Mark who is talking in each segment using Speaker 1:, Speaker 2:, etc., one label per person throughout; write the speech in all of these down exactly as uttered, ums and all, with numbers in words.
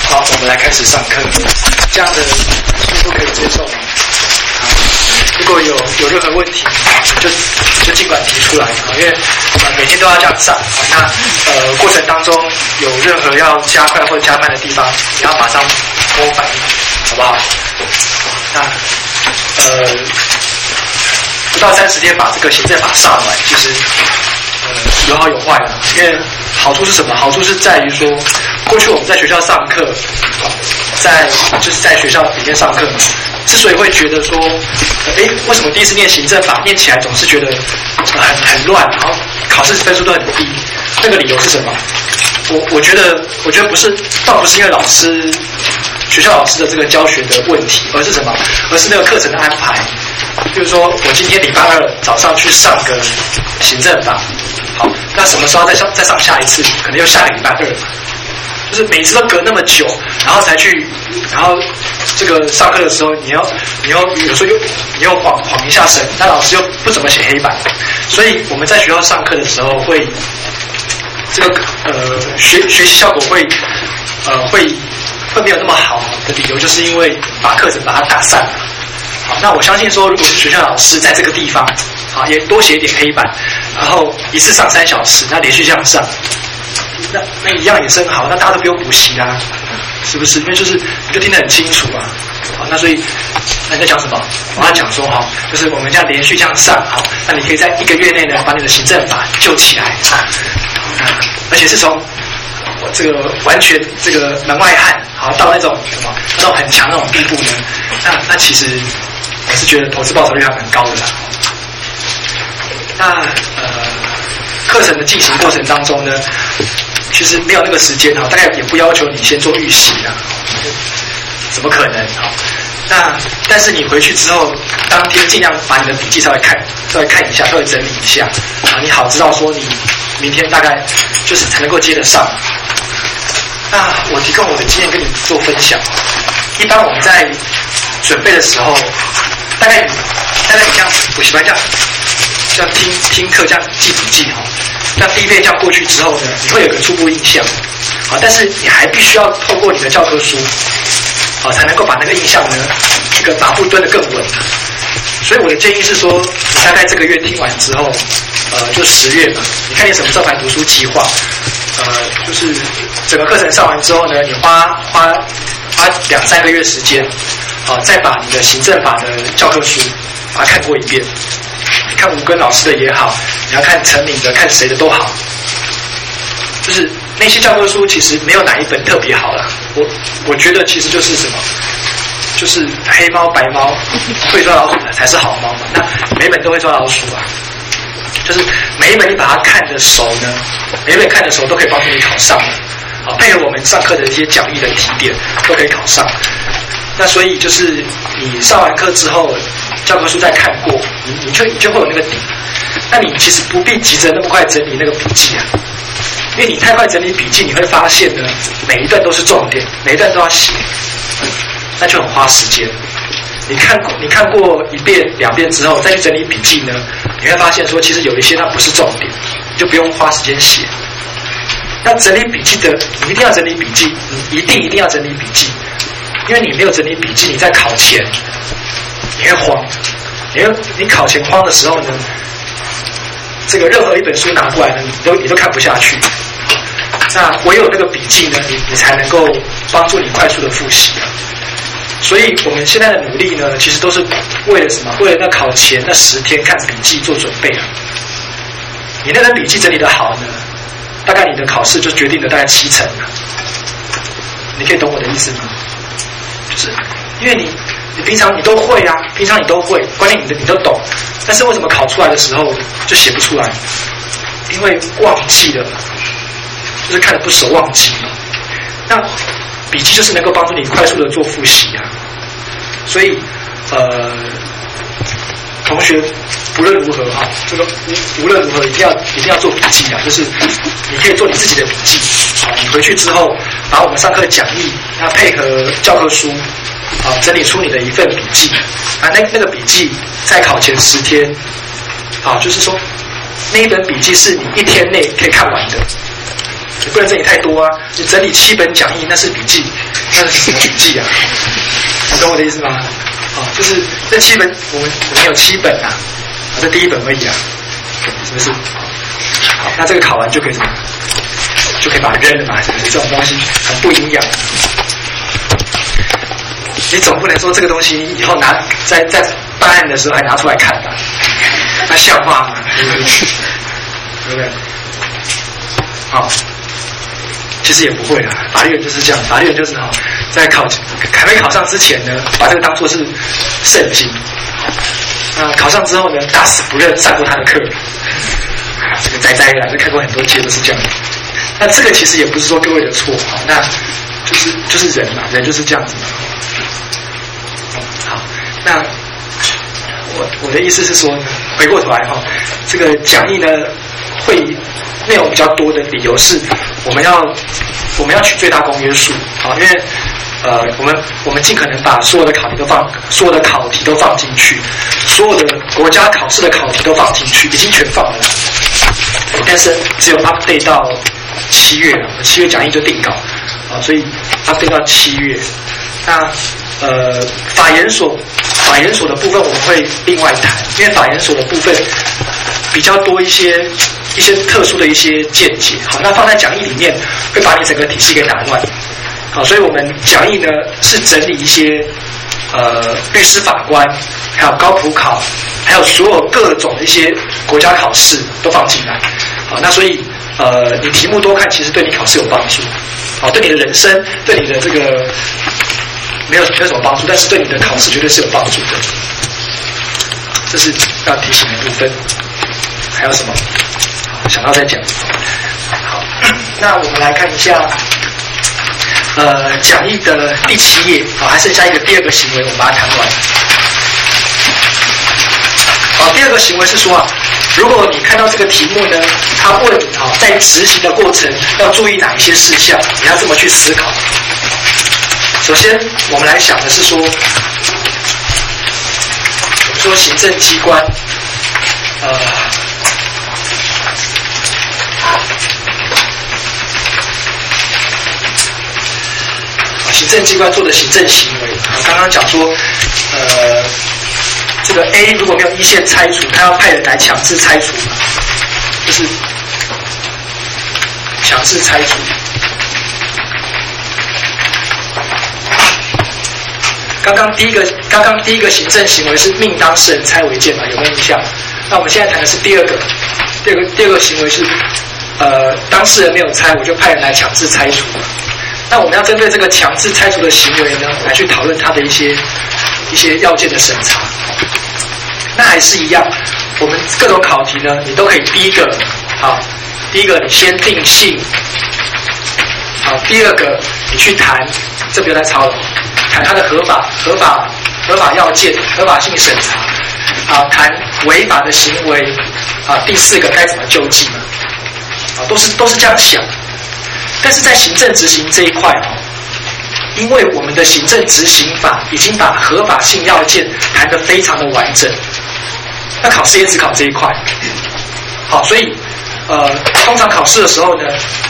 Speaker 1: 好，我们来开始上课。这样的速度可以接受吗？如果有有任何问题，就就尽管提出来啊，因为呃每天都要这样上啊。那呃过程当中有任何要加快或者加慢的地方，你要马上跟我反映，好不好？那呃不到三十天把这个行政法上完，其实呃有好有坏的。因为好处是什么？好处是在于说，过去我们在学校上课，在就是在学校里面上课。之所以会觉得说，哎，为什么第一次念行政法念起来总是觉得很很乱，然后考试分数都很低？那个理由是什么？我我觉得，我觉得不是，倒不是因为老师学校老师的这个教学的问题，而是什么？而是那个课程的安排。比如说，我今天礼拜二早上去上个行政法，好，那什么时候再上再上下一次？可能又下个礼拜二。就是每次都隔那么久，然后才去，然后这个上课的时候，你要你要有时候又你又晃晃一下神，那老师又不怎么写黑板，所以我们在学校上课的时候会这个呃学学习效果会呃会会没有那么好的理由，就是因为把课程把它打散了。好，那我相信说，如果是学校老师在这个地方，好也多写一点黑板，然后一次上三小时，那连续这样上。那那一样也真好，那大家都不用补习啦，是不是？因为就是你就听得很清楚啊。好，那所以那你在讲什么？我要讲说哈，就是我们这样连续这样上，好，那你可以在一个月内呢把你的行政法救起来啊，而且是从我这个完全这个门外汉，好到那种什么那种很强那种地步呢？那那其实我是觉得投资报酬率还蛮高的啦。那呃。课程的进行过程当中呢，其实没有那个时间哈，大概也不要求你先做预习啦，怎么可能哈？那但是你回去之后，当天尽量把你的笔记稍微看，稍微看一下，稍微整理一下啊，你好知道说你明天大概就是才能够接得上。那我提供我的经验跟你做分享。一般我们在准备的时候，大概大概你像补习班这样。像听听课这样记笔记哈，那第一遍这样过去之后呢，你会有个初步印象，好，但是你还必须要透过你的教科书，好，才能够把那个印象呢，这个把步蹲得更稳。所以我的建议是说，你大概这个月听完之后，呃，就十月嘛，你看你什么时候排读书计划，呃，就是整个课程上完之后呢，你花花花两三个月时间，好，再把你的行政法的教科书把它看过一遍。看吴根老师的也好，你要看陈敏的，看谁的都好。就是那些教科书其实没有哪一本特别好啦。我我觉得其实就是什么，就是黑猫白猫会抓老鼠的才是好猫嘛。那每本都会抓老鼠啊。就是每一本你把它看得熟呢，每一本看得熟都可以帮助你考上的。好，配合我们上课的一些讲义的提点，都可以考上。那所以就是你上完课之后，教科书再看过，你你就你就会有那个底。那你其实不必急着那么快整理那个笔记啊，因为你太快整理笔记，你会发现呢，每一段都是重点，每一段都要写，那就很花时间。你看过你看过一遍两遍之后，再去整理笔记呢，你会发现说，其实有一些它不是重点，你就不用花时间写。那整理笔记的，你一定要整理笔记，你一定一定要整理笔记。因为你没有整理笔记，你在考前你会慌，你会你考前慌的时候呢，这个任何一本书拿过来呢，你都你都看不下去。那唯有那个笔记呢，你你才能够帮助你快速的复习啊。所以我们现在的努力呢，其实都是为了什么？为了那考前那十天看笔记做准备啊。你那个笔记整理的好呢，大概你的考试就决定了大概七成了。你可以懂我的意思吗？就是因为你你平常你都会啊，平常你都会，关键你的你都懂，但是为什么考出来的时候就写不出来？因为忘记了，就是看得不熟忘记了。那笔记就是能够帮助你快速的做复习啊，所以呃，同学不论如何哈，这个无无论如何一定要一定要做笔记啊，就是你可以做你自己的笔记啊，你回去之后把我们上课讲义，那配合教科书啊，整理出你的一份笔记啊，那那个笔记在考前十天啊，就是说那一本笔记是你一天内可以看完的。 你不能整理太多啊！你整理七本讲义，那是笔记，那是什么笔记啊？你懂我的意思吗？哦，就是这七本，我们我们有七本啊，这第一本而已啊，是不是？好，那这个考完就可以什么？就可以把它扔了嘛？是不是？这种东西很不营养。你总不能说这个东西以后拿在在办案的时候还拿出来看吧？那像话吗？对不对？好，其实也不会啦。法律人就是这样，法律人就是哈，在考还没考上之前呢，把这个当作是圣经。那考上之后呢，打死不认上过他的课。这个呆呆啦，就看过很多届都是这样。那这个其实也不是说各位的错哈，那就是就是人嘛，人就是这样子嘛。好，那我我的意思是说呢，回过头来哈，这个讲义呢会内容比较多的理由是，我们要我们要取最大公约数啊，因为呃我们我们尽可能把所有的考题都放所有的考题都放进去，所有的国家考试的考题都放进去，已经全放了，但是只有 update 到七月了，七月讲义就定稿啊，所以 update 到七月。那呃，法研所法研所的部分我们会另外谈，因为法研所的部分比较多一些一些特殊的一些见解。好，那放在讲义里面会把你整个体系给打乱。好，所以我们讲义呢是整理一些呃律师法官，还有高普考，还有所有各种的一些国家考试都放进来。好，那所以呃你题目多看，其实对你考试有帮助。好，对你的人生，对你的这个。没有没有什么帮助，但是对你的考试绝对是有帮助的，这是要提醒的部分。还有什么？好，想到再讲。好，那我们来看一下，呃，讲义的第七页，好，还剩下一个第二个行为，我们把它谈完。好，第二个行为是说啊，如果你看到这个题目呢，他问你啊，在执行的过程要注意哪一些事项，你要这么去思考。首先，我们来想的是说，我们说行政机关，呃，行政机关做的行政行为，我刚刚讲说，呃，这个 A 如果没有依线拆除，他要派人来强制拆除，就是强制拆除。刚刚第一个，刚刚第一个行政行为是命当事人拆违建嘛，有没有印象？那我们现在谈的是第二个，第二个第二个行为是，呃，当事人没有拆，我就派人来强制拆除。那我们要针对这个强制拆除的行为呢，来去讨论它的一些一些要件的审查。那还是一样，我们各种考题呢，你都可以第一个，好，第一个你先定性，好，第二个你去谈，这不要再抄了。谈它的合法、合法、合法要件、合法性审查，啊，谈违法的行为，啊，第四个该怎么救济嘛，啊，都是都是这样想。但是在行政执行这一块哦，因为我们的行政执行法已经把合法性要件谈得非常的完整，那考试也只考这一块。好，所以呃，通常考试的时候呢。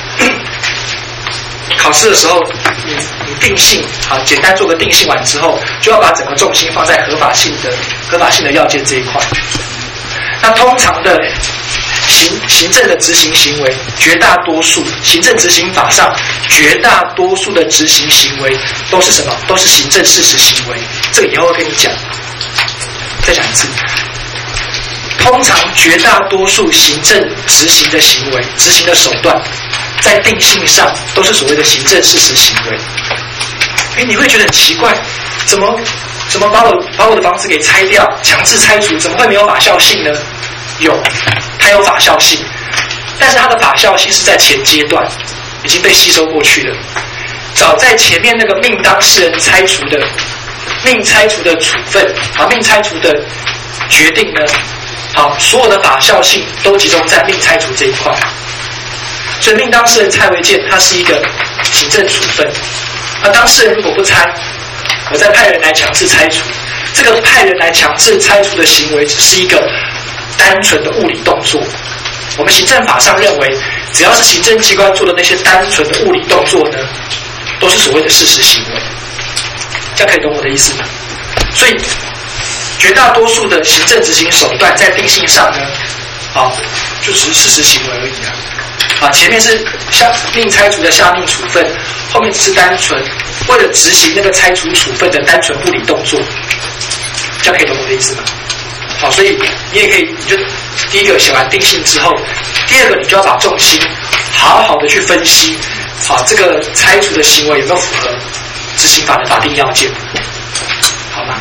Speaker 1: 考试的时候，你你定性啊，简单做个定性完之后，就要把整个重心放在合法性的合法性的要件这一块。那通常的行行政的执行行为，绝大多数行政执行法上绝大多数的执行行为都是什么？都是行政事实行为。这个以后会跟你讲，再讲一次。通常绝大多数行政执行的行为、执行的手段，在定性上都是所谓的行政事实行为。哎，你会觉得很奇怪，怎么怎么把我把我的房子给拆掉，强制拆除，怎么会没有法效性呢？有，它有法效性，但是它的法效性是在前阶段已经被吸收过去了。早在前面那个命当事人拆除的命拆除的处分啊，命拆除的决定呢？好，所有的法效性都集中在命拆除这一块，所以命当事人拆违建，它是一个行政处分。那当事人如果不拆，我再派人来强制拆除，这个派人来强制拆除的行为只是一个单纯的物理动作。我们行政法上认为， 只要是行政机关做的那些单纯的物理动作呢，都是所谓的事实行为。这样可以懂我的意思吗？所以绝大多数的行政执行手段在定性上呢，啊，就只是事实行为而已啊。啊，前面是下命拆除的下命处分，后面只是单纯为了执行那个拆除处分的单纯物理动作。这样可以懂我的意思吗？好，所以你也可以，你就第一个写完定性之后，第二个你就要把重心好好的去分析，好，这个拆除的行为有没有符合执行法的法定要件，好吗？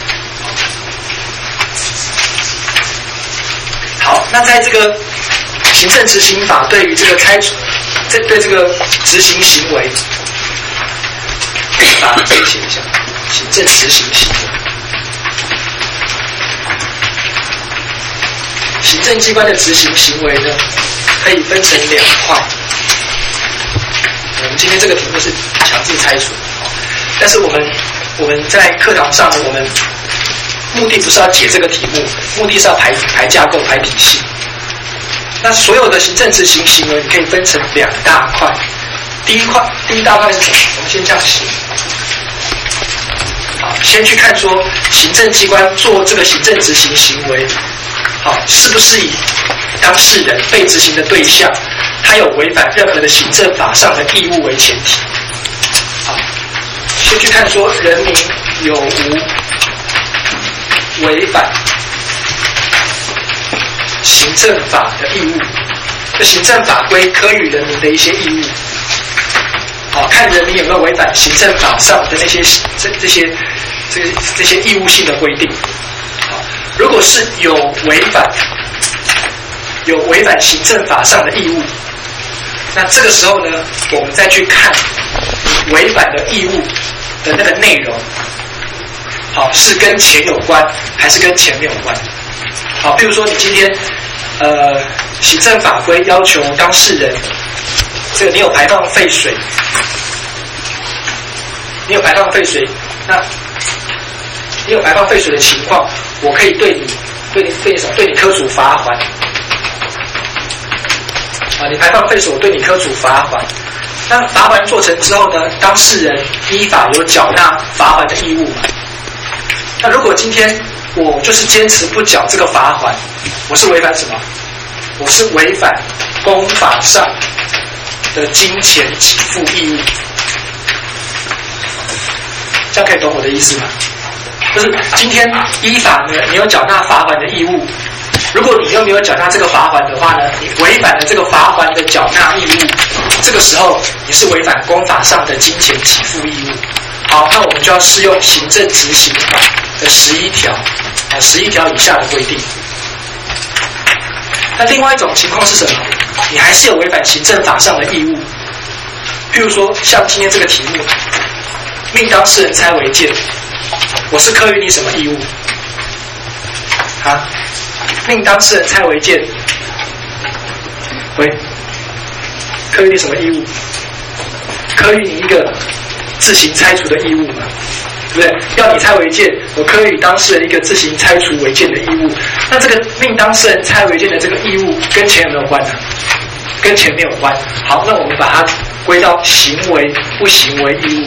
Speaker 1: 好，那在这个行政执行法对于这个拆除，这对这个执行行为，把它写一下，行政执行行为。行政机关的执行行为呢，可以分成两块。我们今天这个题目是强制拆除，但是我们我们在课堂上呢，我们目的不是要解这个题目，目的是要排排架构、排体系。那所有的行政执行行为，你可以分成两大块。第一块，第一大块是什么？我们先这样写。好，先去看说行政机关做这个行政执行行为。好，是不是以当事人被执行的对象，他有违反任何的行政法上的义务为前提？好，先去看说人民有无违反行政法的义务，就行政法规科予人民的一些义务。好，看人民有没有违反行政法上的那些这这些这这些义务性的规定。如果是有违反有违反行政法上的义务，那这个时候呢，我们再去看违反的义务的那个内容，好，是跟钱有关还是跟钱没有关？好，比如说你今天呃行政法规要求当事人，这个你有排放废水，你有排放废水，那你有排放废水的情况，我可以对你、对你、对你什么？对你科处罚锾。啊，你排放废水，我对你科处罚锾。那罚锾做成之后呢，当事人依法有缴纳罚锾的义务嘛？那如果今天我就是坚持不缴这个罚锾，我是违反什么？我是违反公法上的金钱给付义务。这样可以懂我的意思吗？就是今天依法呢，你有缴纳罚锾的义务。如果你又没有缴纳这个罚锾的话呢，你违反了这个罚锾的缴纳义务，这个时候你是违反公法上的金钱给付义务。好，那我们就要适用行政执行法的十一条，啊，十一条以下的规定。那另外一种情况是什么？你还是有违反行政法上的义务。譬如说，像今天这个题目，命当事人拆违建，我是科予你什么义务？啊？命当事人拆违建，喂，科予你什么义务？科予你一个自行拆除的义务嘛，对不对？要你拆违建，我科予当事人一个自行拆除违建的义务。那这个命当事人拆违建的这个义务跟钱有没有关呢？跟钱没有关。好，那我们把它归到行为不行为义务。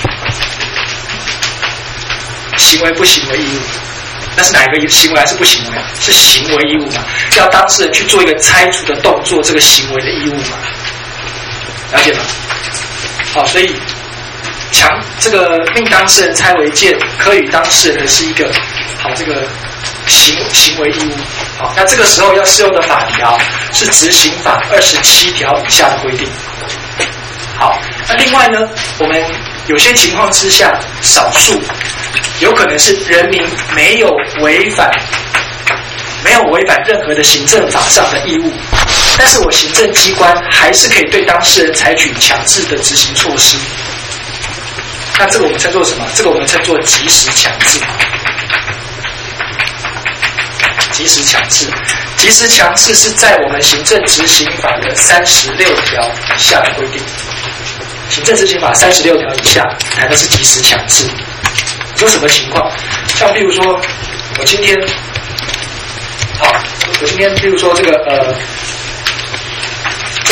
Speaker 1: 行为不行为义务，那是哪一个行为还是不行为？是行为义务嘛？要当事人去做一个拆除的动作，这个行为的义务嘛？了解吗？好，所以强这个命当事人拆违建，科予当事人的是一个好这个行行为义务。好，那这个时候要适用的法条是执行法二十七条以下的规定。好，那另外呢，我们有些情况之下，少数有可能是人民没有违反，没有违反任何的行政法上的义务，但是我行政机关还是可以对当事人采取强制的执行措施。那这个我们称作什么？这个我们称作即时强制。即时强制，即时强制是在我们行政执行法的三十六条以下的规定。行政执行法三十六条以下谈的是即时强制。有什么情况？像比如说，我今天，好，我今天比如说这个呃，这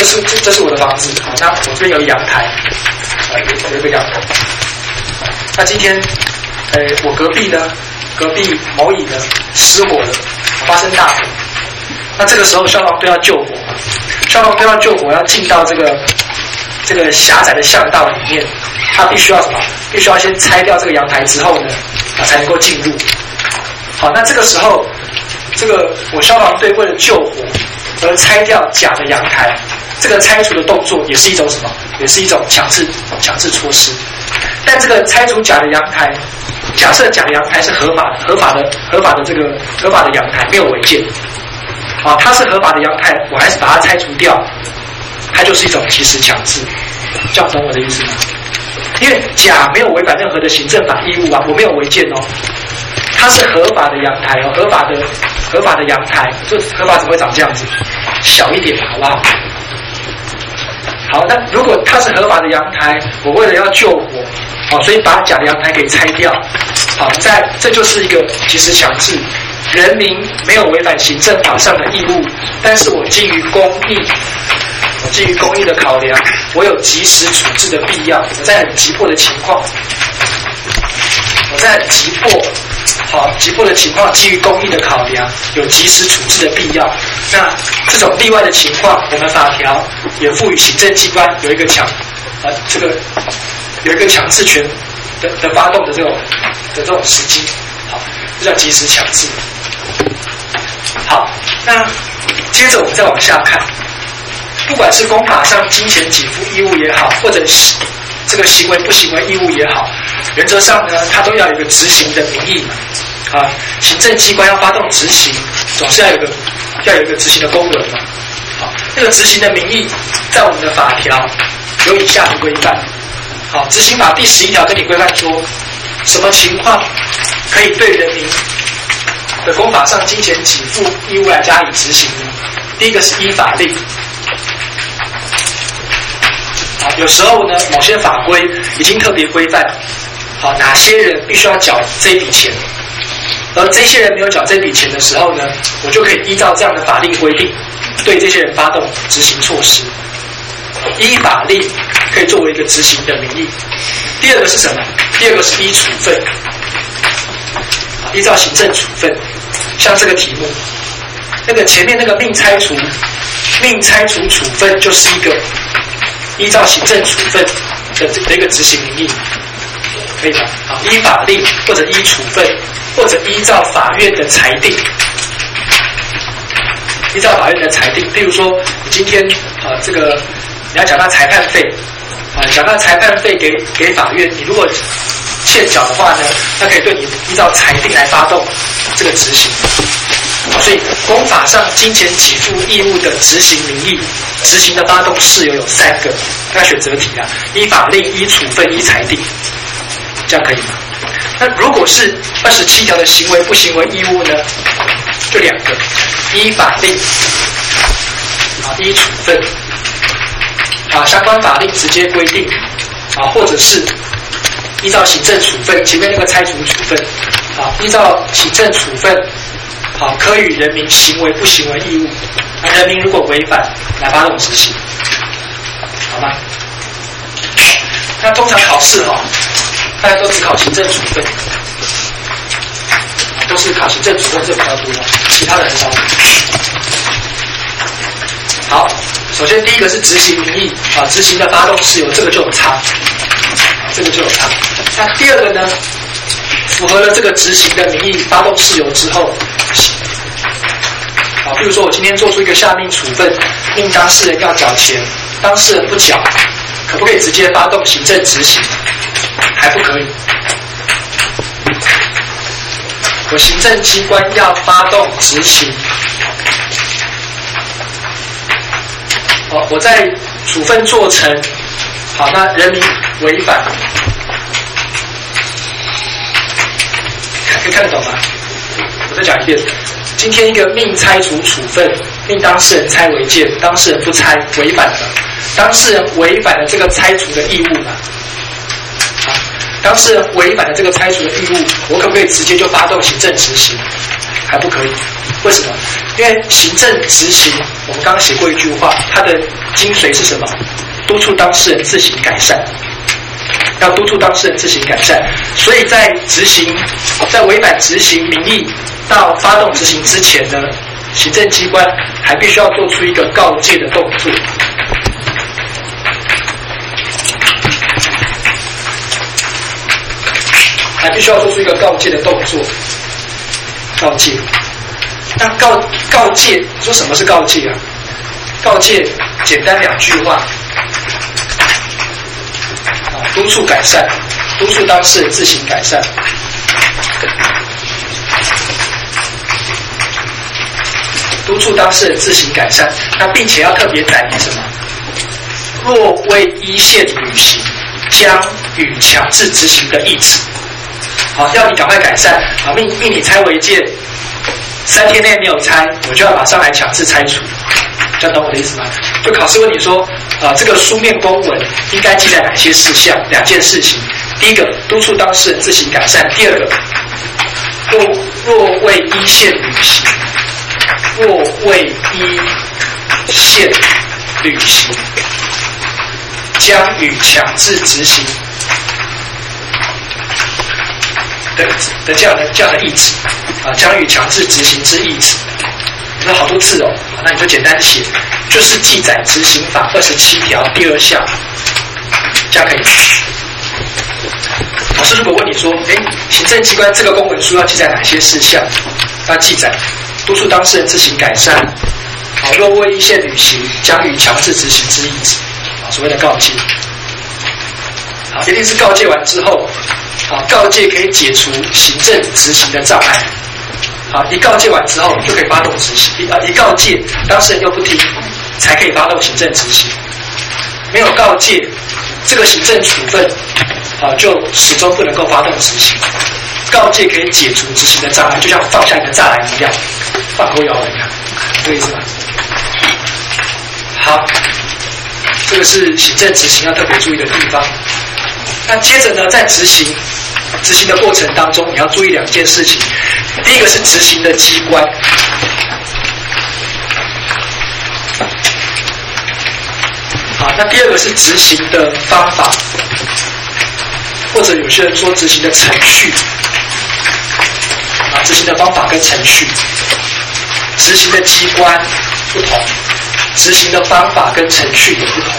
Speaker 1: 这是这这是我的房子，好，那我这边有一阳台，呃，有有一个阳台。那今天，呃，我隔壁呢，隔壁某乙呢失火了，发生大火。那这个时候消防队要救火，消防队要救火，要进到这个这个狭窄的巷道里面，他必须要什么？必须要先拆掉这个阳台之后呢，啊，才能够进入。好，那这个时候，这个我消防队为了救火而拆掉假的阳台，这个拆除的动作也是一种什么？也是一种强制强制措施。但这个拆除假的阳台，假设假的阳台是合法的、合法的、合法的这个合法的阳台，没有违建，啊，它是合法的阳台，我还是把它拆除掉，它就是一种即时强制，这样懂我的意思吗？因为甲没有违反任何的行政法义务啊，我没有违建哦，它是合法的阳台哦，合法的合法的阳台，就合法怎么会长这样子？小一点，好不好？好，那如果它是合法的阳台，我为了要救火，好，所以把假的阳台给拆掉，好，在这就是一个即时强制，人民没有违反行政法上的义务，但是我基于公益，我基于公益的考量，我有及时处置的必要，我在很急迫的情况，我在很急迫。好，急迫的情况，基于公益的考量，有及时处置的必要。那这种例外的情况，我们法条也赋予行政机关有一个强，呃，这个有一个强制权的的发动的这种的这种时机。好，这叫及时强制。好，那接着我们再往下看，不管是公法上金钱给付义务也好，或者是这个行为不行为义务也好，原则上呢，它都要有一个执行的名义嘛。啊，行政机关要发动执行，总是要有一个要有一个执行的功能嘛。好，这个执行的名义，在我们的法条有以下的规范。好，执行法第十一条跟你规范说，什么情况可以对人民的公法上金钱给付义务来加以执行呢？第一个是依法令。好，有时候呢，某些法规已经特别规范，好，哪些人必须要缴这一笔钱，而这些人没有缴这笔钱的时候呢，我就可以依照这样的法令规定，对这些人发动执行措施。依法令可以作为一个执行的名义。第二个是什么？第二个是依处分，依照行政处分。像这个题目，那个前面那个命拆除，命拆除处分就是一个依照行政处分的的一个执行名义，可以吗？好，依法令或者依处分，或者依照法院的裁定，依照法院的裁定。譬如说，你今天呃这个你要缴纳裁判费，啊、呃，缴纳裁判费给给法院，你如果欠缴的话呢，它可以对你依照裁定来发动这个执行。所以公法上金钱给付义务的执行名义，执行的发动事由有三个，要选择题啊，依法令、依处分、依裁定，这样可以吗？那如果是二十七条的行为不行为义务呢，就两个，依法令啊，依处分啊，相关法令直接规定啊，或者是依照行政处分，前面那个拆除处分啊，依照行政处分。好，科予人民行为不行为义务，那人民如果违反，来发动执行，好吗？那通常考试哈、哦，大家都只考行政处分，都是考行政处分这比较多，其他的很少。好，首先第一个是执行名义啊，执行的发动事由，这个就有差，这个就有差。那第二个呢？符合了这个执行的名义发动事由之后，啊，比如说我今天做出一个下命处分，命当事人要缴钱，当事人不缴，可不可以直接发动行政执行？还不可以。我行政机关要发动执行，好，我在处分做成，好，那人民违反。可以看得懂吗？我再讲一遍，今天一个命拆除处分，命当事人拆违建，当事人不拆，违反了，当事人违反了这个拆除的义务嘛？啊，当事人违反了这个拆除的义务，我可不可以直接就发动行政执行？ 还不可以。为什么？因为行政执行，我们刚刚写过一句话，它的精髓是什么？督促当事人自行改善，要督促当事人自行改善。所以在执行，在违反执行民意到发动执行之前呢，行政机关还必须要做出一个告诫的动作。还必须要做出一个告诫的动作。告诫，那告告诫，你说什么是告诫啊？告诫简单两句话，啊，督促改善，督促当事人自行改善。督促当事人自行改善，那并且要特别载明什么？若未依宪履行，将予强制执行的意旨。好，要你赶快改善啊！命命你拆违建，三天内没有拆，我就要马上来强制拆除。这样懂我的意思吗？就考试问你说，啊，这个书面公文应该记载哪些事项？两件事情，第一个督促当事人自行改善；第二个，若若未依宪履行，若未依宪履行，将予强制执行。的的这样的这样的意旨啊，将予强制执行之意旨，有好多次哦，那你就简单写，就是记载执行法二十七条第二项，这样可以。老师如果问你说，哎，行政机关这个公文书要记载哪些事项？要记载督促当事人自行改善，啊，若未依宪履行，将予强制执行之意旨，啊，所谓的告诫。好，一定是告诫完之后。好，告诫可以解除行政执行的障碍。好，一告诫完之后就可以发动执行。一啊，一告诫当事人又不听，才可以发动行政执行。没有告诫，这个行政处分啊就始终不能够发动执行。告诫可以解除执行的障碍，就像放下一个栅栏一样，放狗咬人一样，这个意思吗？好，这个是行政执行要特别注意的地方。那接着呢，在执行执行的过程当中，你要注意两件事情。第一个是执行的机关，好，那第二个是执行的方法，或者有些人说执行的程序，啊，执行的方法跟程序，执行的机关不同，执行的方法跟程序也不同，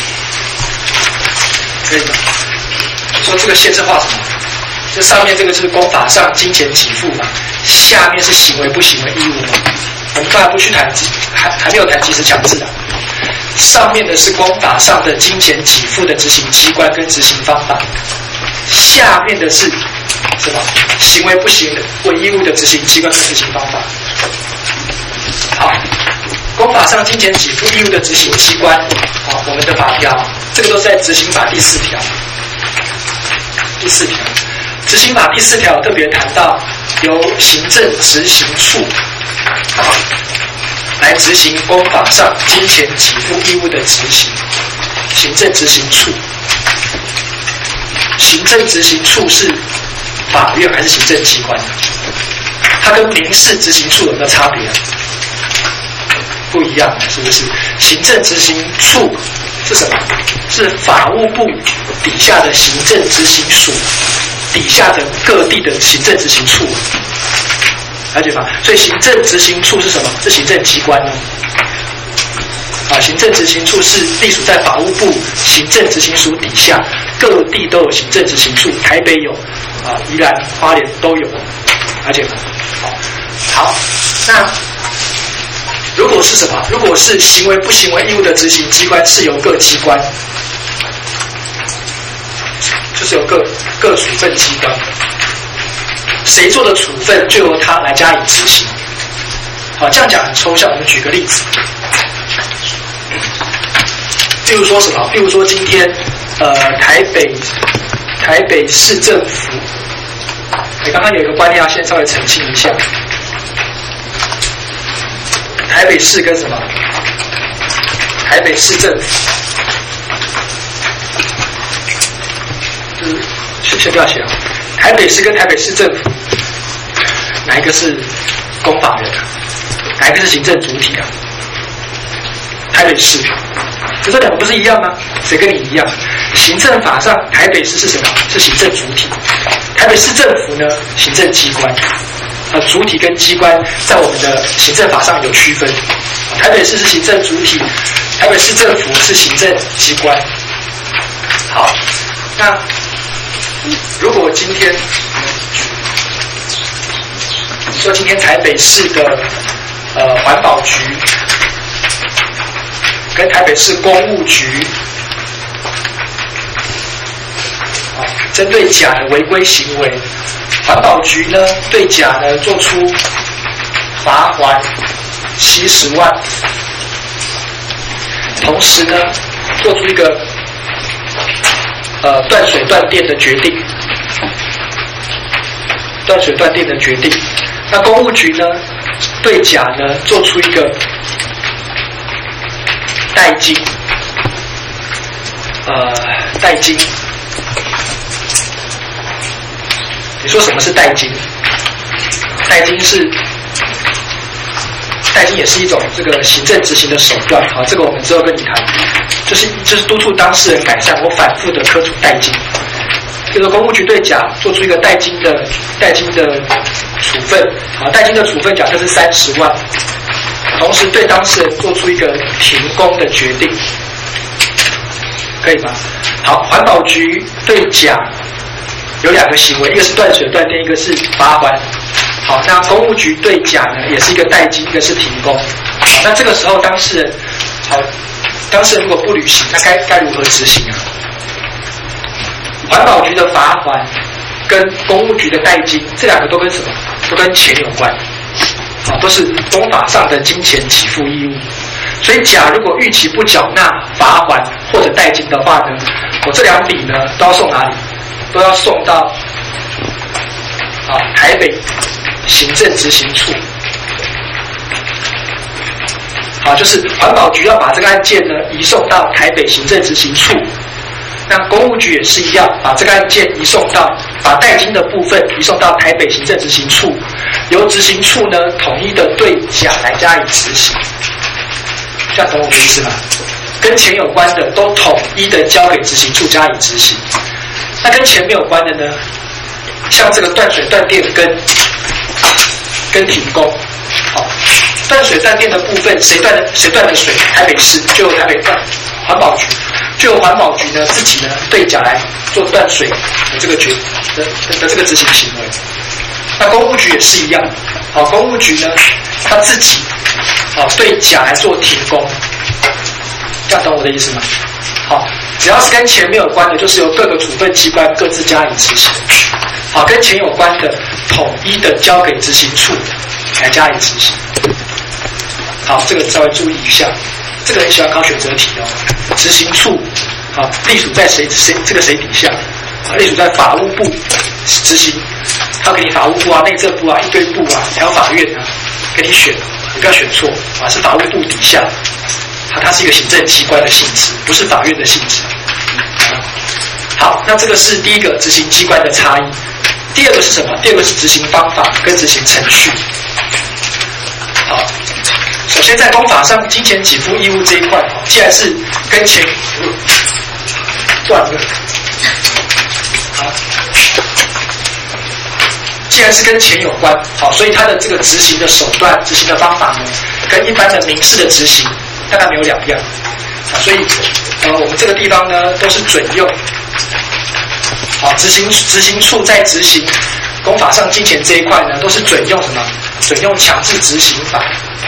Speaker 1: 可以吗？说这个线是画什么？这上面这个就是公法上金钱给付嘛，下面是行为不行为义务嘛。我们当然不去谈，还还没有谈即时强制的。上面的是公法上的金钱给付的执行机关跟执行方法，下面的是什么？行为不行为义务的执行机关跟执行方法。好，公法上金钱给付义务的执行机关，好，我们的法条，这个都是在执行法第四条。第四条，执行法第四条特别谈到由行政执行处来执行公法上金钱给付义务的执行。行政执行处，行政执行处是法院还是行政机关？它跟民事执行处有没有差别？不一样，是不是？行政执行处是什么？是法务部底下的行政执行署底下的各地的行政执行处，了解吗？所以行政执行处是什么？是行政机关呢？啊，行政执行处是隶属在法务部行政执行署底下，各地都有行政执行处，台北有，啊，宜兰、花莲都有，了解吗？好，好，那如果是什么？如果是行为不行为义务的执行机关是由各机关，就是由各各处分机关，谁做的处分就由他来加以执行。好，这样讲很抽象，我们举个例子。譬如说什么？譬如说今天，呃，台北台北市政府，哎，刚刚有一个观念要先稍微澄清一下。台北市跟什么？台北市政府，就是先先不要写啊。台北市跟台北市政府，哪一个是公法人啊？哪一个是行政主体啊？台北市。这两个不是一样吗？谁跟你一样？行政法上，台北市是什么？是行政主体。台北市政府呢，行政机关。呃，主体跟机关在我们的行政法上有区分。台北市是行政主体，台北市政府是行政机关。好，那如果今天你说今天台北市的呃环保局跟台北市公务局，啊，针对甲的违规行为，环保局呢对甲呢做出罚锾七十万，同时呢做出一个呃断水断电的决定，断水断电的决定。那公务局呢对甲呢做出一个代金，呃，代金。你说什么是代金？代金是，代金也是一种这个行政执行的手段。好，这个我们之后跟你谈，就是就是督促当事人改善或反复的科处代金。这个公务局对甲做出一个代金的代金的处分，啊，代金的处分假设是三十万。同时对当事人做出一个停工的决定，可以吗？好，环保局对甲有两个行为，一个是断水断电，一个是罚锾。好，那公务局对甲呢也是一个代金，一个是停工。好，那这个时候当事人，好，当事人如果不履行，那该该如何执行啊？环保局的罚锾跟公务局的代金，这两个都跟什么？都跟钱有关。啊，都是公法上的金钱给付义务，所以甲如果逾期不缴纳罚锾或者代金的话呢，我这两笔呢都要送哪里？都要送到啊台北行政执行处。好，就是环保局要把这个案件呢移送到台北行政执行处。那公务局也是一样，把这个案件移送到，把代金的部分移送到台北行政执行处，由执行处呢统一的对甲来加以执行。这样懂我的意思吗？跟钱有关的都统一的交给执行处加以执行。那跟钱没有关的呢，像这个断水断电跟跟停工，好，断水断电的部分谁断的谁断的水？台北市就由台北断环保局。就由环保局呢自己呢对甲来做断水的这个决的 的, 的这个执行行为。那公务局也是一样，好，公务局呢他自己好对甲来做停工，这样懂我的意思吗？好，只要是跟钱没有关的，就是由各个处分机关各自加以执行。好，跟钱有关的，统一的交给执行处来加以执行。好，这个稍微注意一下。这个很喜欢考选择题哦。执行处，啊，隶属在谁谁这个谁底下？啊，隶属在法务部执行，他给你法务部啊、内政部啊、一堆部啊，还有法院啊，给你选，你不要选错啊，是法务部底下，它它是一个行政机关的性质，不是法院的性质。啊、好，那这个是第一个执行机关的差异。第二个是什么？第二个是执行方法跟执行程序。好。首先，在公法上金钱给付义务这一块，既然是跟钱断了，好，既然是跟钱有关，好，所以它的这个执行的手段、执行的方法呢，跟一般的民事的执行大概没有两样，啊，所以呃，我们这个地方呢都是准用，好，执行执行处在执行公法上金钱这一块呢，都是准用什么？准用强制执行法。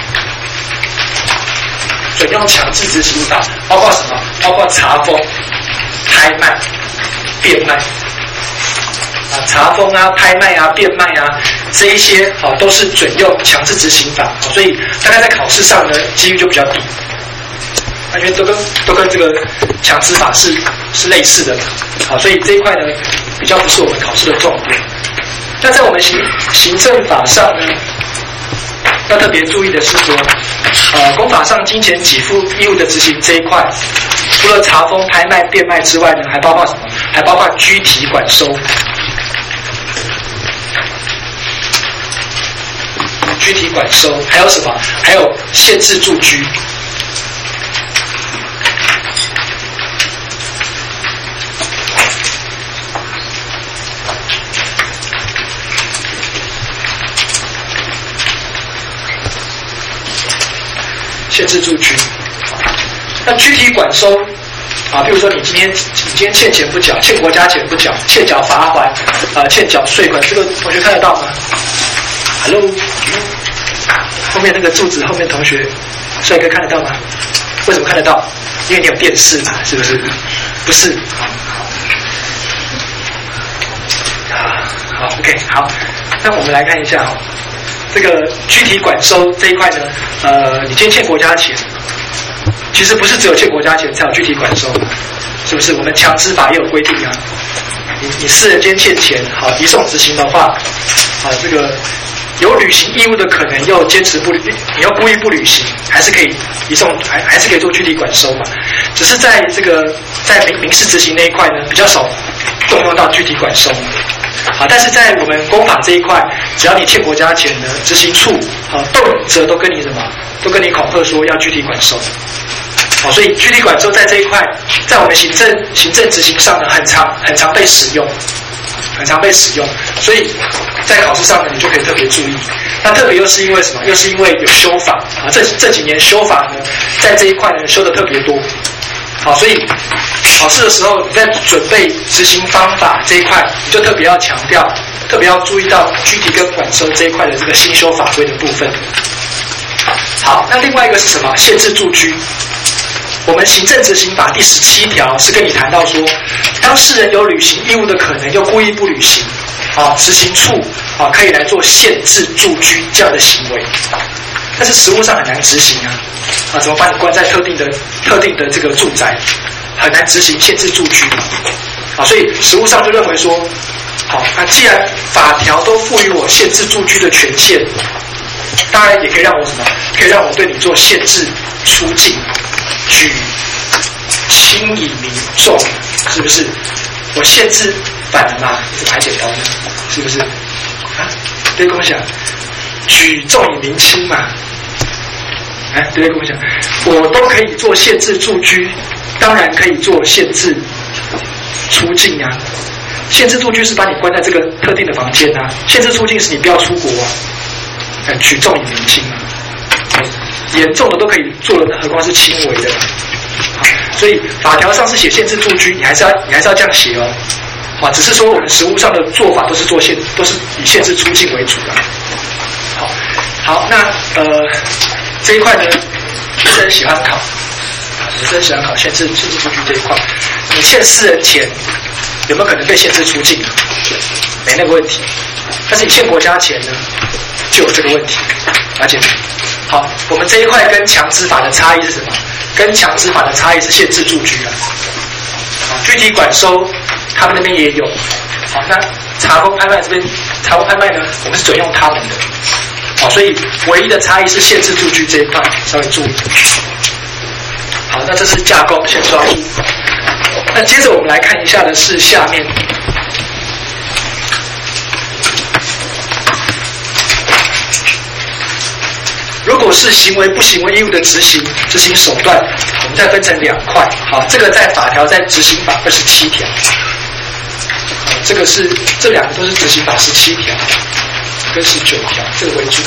Speaker 1: 准用强制执行法，包括什么？包括查封、拍卖、变卖啊，查封啊、拍卖啊、变卖啊，这一些好、哦、都是准用强制执行法，哦、所以大概在考试上呢，几率就比较低，啊，因为都跟都跟这个强制法是是类似的，好、哦，所以这一块呢比较不是我们考试的重点。那在我们行行政法上呢，要特别注意的是说。呃，公法上金钱给付义务的执行这一块，除了查封、拍卖、变卖之外呢，还包括什么？还包括拘提、管收。 具体管收，还有什么？还有限制住居。限制住居。那具体管收啊，比如说你今天你今天欠钱不缴，欠国家钱不缴，欠缴罚款，啊，欠缴税款，这个同学看得到吗 ？Hello， 后面那个柱子后面同学，帅哥看得到吗？为什么看得到？因为你有电视嘛，是不是？不是。好，好 ，OK， 好，那我们来看一下哈。这个具体管收这一块呢，呃，你今天欠国家钱，其实不是只有欠国家钱才有具体管收，是不是？我们强制法也有规定啊。你你私人间欠钱，好移送执行的话，啊，这个有履行义务的可能又坚持不履，你又故意不履行，还是可以移送，还还是可以做具体管收嘛。只是在这个在民民事执行那一块呢，比较少动用到具体管收。好，但是在我们公法这一块，只要你欠国家钱呢，执行处啊动辄都跟你什么，都跟你恐吓说要具体管收。好，所以具体管收在这一块，在我们行政行政执行上呢，很常很常被使用，很常被使用。所以在考试上呢，你就可以特别注意。那特别又是因为什么？又是因为有修法啊，这这几年修法呢，在这一块呢修的特别多。好，所以考试的时候，你在准备执行方法这一块，你就特别要强调，特别要注意到具体跟管收这一块的这个新修法规的部分。好，那另外一个是什么？限制住居。我们行政执行法第十七条是跟你谈到说，当事人有履行义务的可能，又故意不履行，啊，执行处啊可以来做限制住居这样的行为。但是实务上很难执行啊，啊，怎么把你关在特定的特定的这个住宅，很难执行限制住居嘛，啊，所以实务上就认为说，好，那既然法条都赋予我限制住居的权限，当然也可以让我什么，可以让我对你做限制出境，举轻以民重，是不是？我限制反了嘛，怎么还剪刀呢？是不是？啊，对共享。举重以民轻嘛，哎，对不对？跟我讲，我都可以做限制住居，当然可以做限制出境啊。限制住居是把你关在这个特定的房间啊，限制出境是你不要出国啊。哎，举重以民轻啊，严重的都可以做了，何况是轻微的？好，所以法条上是写限制住居，你还是要你还是要这样写哦。啊，只是说我们实务上的做法都是做限，都是以限制出境为主的。好，好，那呃这一块呢，学生喜欢考，啊，学生喜欢考限制限制出境这一块。你欠私人钱，有没有可能被限制出境？没那个问题。但是你欠国家钱呢，就有这个问题，了解吗？好，我们这一块跟强制法的差异是什么？跟强制法的差异是限制住居啊。啊，具体管收他们那边也有。好，那查封拍卖这边，查封拍卖呢，我们是准用他们的。好，所以唯一的差异是限制住居这一块，稍微注意。好，那这是架构，先抓住。那接着我们来看一下的是下面。如果是行为不行为义务的执行执行手段，我们再分成两块。好，这个在法条在执行法二十七条，这个是这两个都是执行法十七条跟十九条，这个为主。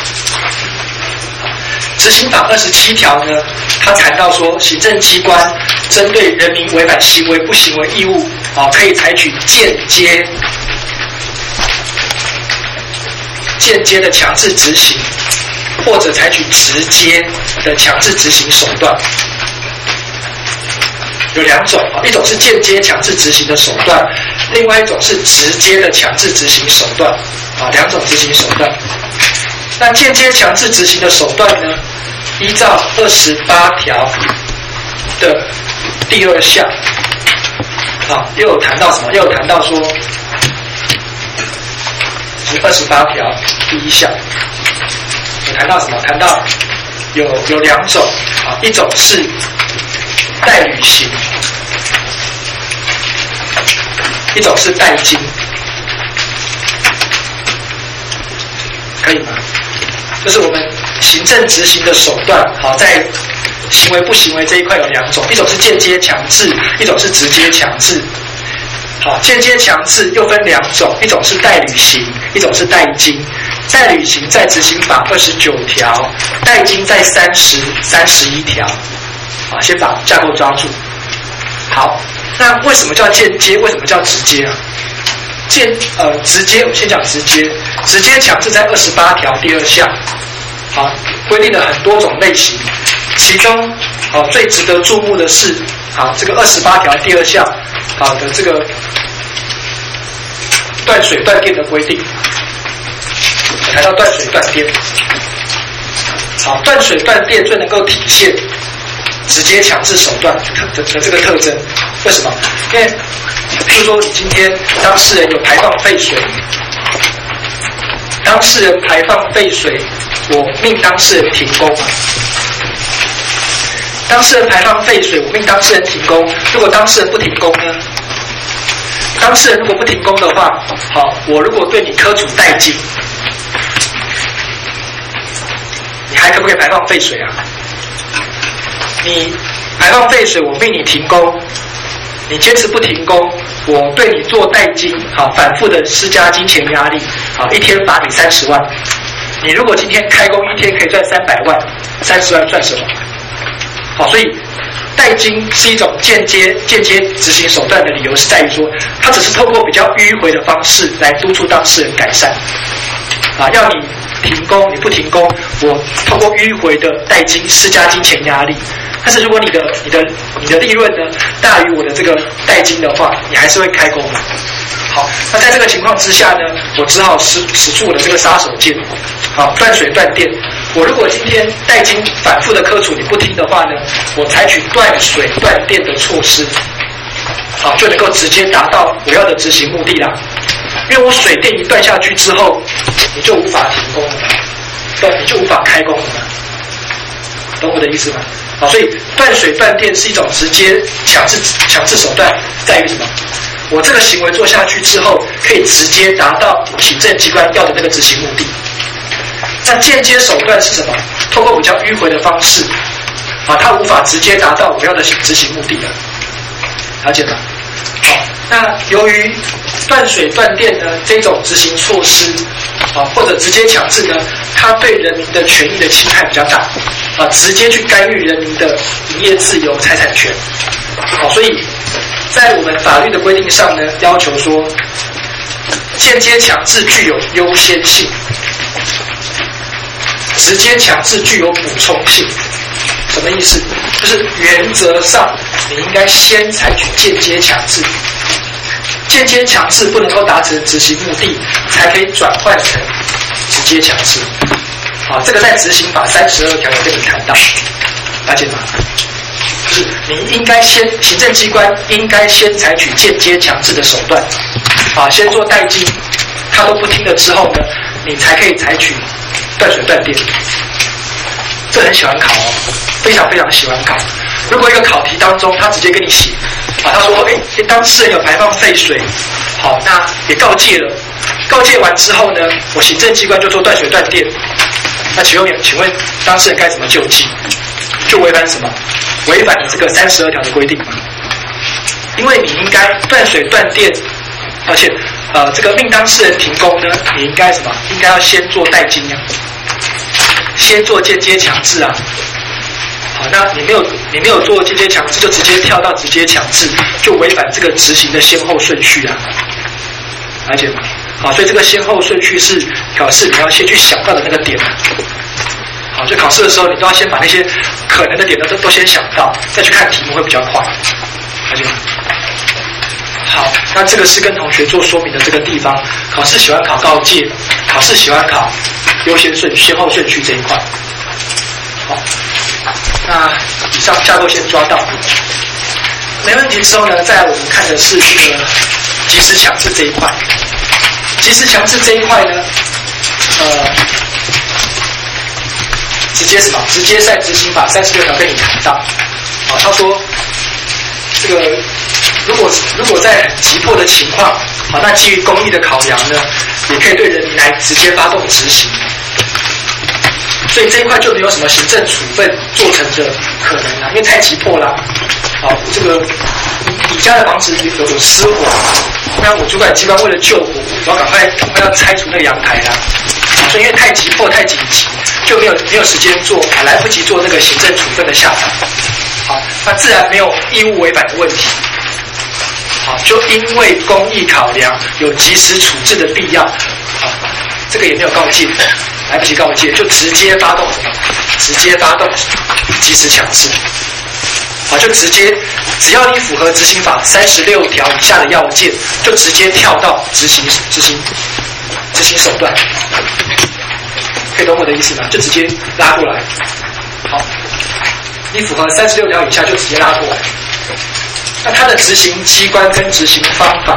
Speaker 1: 执行法二十七条呢，它谈到说，行政机关针对人民违反行为不行为义务，啊，可以采取间接间接的强制执行。或者采取直接的强制执行手段，有两种啊，一种是间接强制执行的手段，另外一种是直接的强制执行手段啊，两种执行手段。那间接强制执行的手段呢，依照二十八条的第二项啊，又有谈到什么？又有谈到说，是二十八条第一项。有谈到什么？谈到有有两种啊，一种是代履行，一种是代金，可以吗？ 就是我们行政执行的手段，好，在行为不行为这一块有两种，一种是间接强制，一种是直接强制。好，间接强制又分两种，一种是代履行，一种是代金。代履行在执行法二十九条，代金在三十三十一条。好，先把架构抓住。好，那为什么叫间接？为什么叫直接啊？间呃直接，我们先讲直接。直接强制在二十八条第二项，好，规定了很多种类型，其中好最值得注目的是，好这个二十八条第二项好的这个断水断电的规定。谈到断水断电，好，断水断电最能够体现直接强制手段的的这个特征。为什么？因为譬如说你今天当事人有排放废水，当事人排放废水，我命当事人停工。当事人排放废水，我命当事人停工。如果当事人不停工呢？当事人如果不停工的话，好，我如果对你科处代金，你还可不可以排放废水啊？你排放废水，我命你停工，你坚持不停工，我对你做代金，好，反复的施加金钱压力，好，一天罚你三十万。你如果今天开工一天可以赚三百万，三十万算什么？好，所以代金是一种间接间接执行手段的理由是在于说，它只是透过比较迂回的方式来督促当事人改善，啊，要你停工，你不停工，我透过迂回的代金施加金钱压力。但是如果你的你的你的利润呢大于我的这个代金的话，你还是会开工嘛。好，那在这个情况之下呢，我只好使使出我的这个杀手锏，好，断水断电。我如果今天代金反复的科处你不听的话呢，我采取断水断电的措施，好，就能够直接达到我要的执行目的啦。因为我水电一断下去之后，你就无法停工了，对，你就无法开工了，懂我的意思吗？好，所以断水断电是一种直接强制强制手段，在于什么？我这个行为做下去之后，可以直接达到行政机关要的那个执行目的。那间接手段是什么？透过比较迂回的方式，啊，它无法直接达到我要的执行目的的，了解吗？好，那由于断水断电呢这种执行措施，啊，或者直接强制呢，它对人民的权益的侵害比较大，啊，直接去干预人民的营业自由、财产权，好，所以在我们法律的规定上呢，要求说，间接强制具有优先性，直接强制具有补充性。什么意思？就是原则上你应该先采取间接强制，间接强制不能够达成执行目的，才可以转换成直接强制。啊，这个在执行法三十二条有跟你谈到，了解吗？就是你应该先，行政机关应该先采取间接强制的手段，啊，先做代金，他都不听了之后呢，你才可以采取断水断电。这很喜欢考哦，非常非常喜欢考。如果一个考题当中，他直接跟你写，啊，他说，哎，当事人有排放废水，好，那也告诫了，告诫完之后呢，我行政机关就做断水断电，那请问，请问当事人该怎么救济？就违反什么？违反了这个三十二条的规定嘛？因为你应该断水断电，而且呃，这个命当事人停工呢，你应该什么？应该要先做代金啊，先做间接强制啊。好，那你没有你没有做间接强制，就直接跳到直接强制，就违反这个执行的先后顺序啊，了解吗？好，所以这个先后顺序是考试你要先去想到的那个点。好，就考试的时候，你都要先把那些可能的点都都先想到，再去看题目会比较快，了解吗？好，那这个是跟同学做说明的这个地方。考试喜欢考告诫，考试喜欢考优先顺序、先后顺序这一块。好，那以上架构先抓到，没问题之后呢，再来我们看的是这个即时强制这一块。即时强制这一块呢，呃。直接什么？直接在执行法三十六条跟你谈到，啊，他说这个如果如果在很急迫的情况，好，那基于公益的考量呢，也可以对人民来直接发动执行。 所以这一块就没有什么行政处分做成的可能啦，因为太急迫啦。好，这个你家的房子有有失火，那我主管机关为了救火，我要赶快赶快要拆除那个阳台啦。所以因为太急迫太紧急，就没有没有时间做，啊，来不及做那个行政处分的下达。好，那自然没有义务违反的问题。好，就因为公益考量，有及时处置的必要。好，这个也没有告诫，来不及告诫，就直接发动什么？直接发动及时强制。好，就直接，只要你符合执行法三十六条以下的要件，就直接跳到执行执行执行手段。可以懂我的意思吗？就直接拉过来。好，你符合三十六条以下就直接拉过来。那它的执行机关跟执行方法，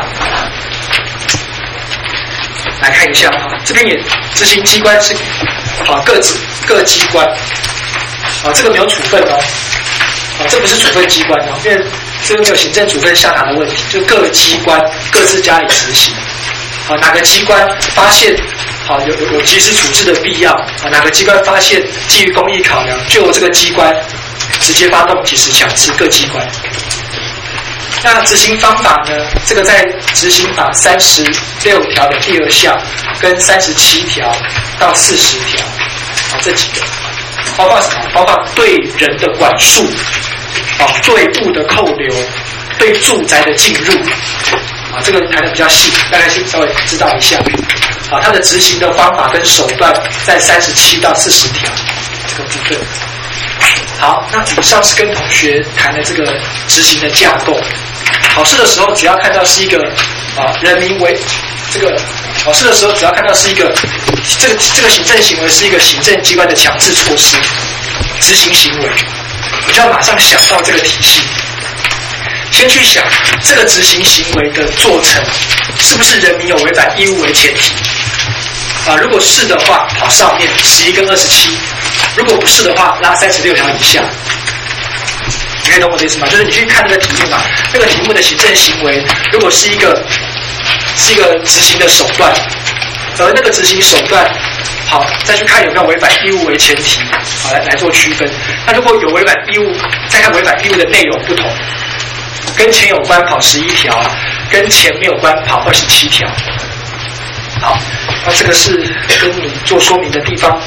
Speaker 1: 来看一下啊，这边也执行机关是好各自各机关啊，这个没有处分哦，啊，这不是处分机关哦，因为这个没有行政处分下达的问题，就各机关各自加以执行。好，哪个机关发现好有有有及时处置的必要啊？哪个机关发现基于公益考量，就由这个机关直接发动及时强制各机关。那执行方法呢？这个在执行法三十六条的第二项跟三十七条到四十条，啊，这几个包括什么？包括对人的管束，啊，对物的扣留，对住宅的进入，啊，这个谈的比较细，大概是稍微知道一下。啊，它的执行的方法跟手段在三十七到四十条这个部分。好，那以上是跟同学谈的这个执行的架构。考试的时候，只要看到是一个啊人民为这个考试的时候，只要看到是一个这个这个行政行为是一个行政机关的强制措施执行行为，我就要马上想到这个体系。先去想这个执行行为的做成是不是人民有违反义务为前提啊？如果是的话，跑上面十一跟二十七；如果不是的话，拉三十六条以下。你可以懂我的意思吗？就是你去看这个题目嘛，这个题目的行政行为，如果是一个是一个执行的手段，而那个执行手段，好，再去看有没有违反义务为前提，好来来做区分。那如果有违反义务，再看违反义务的内容不同，跟钱有关跑十一条，跟钱没有关跑二十七条。好，那这个是跟你做说明的地方。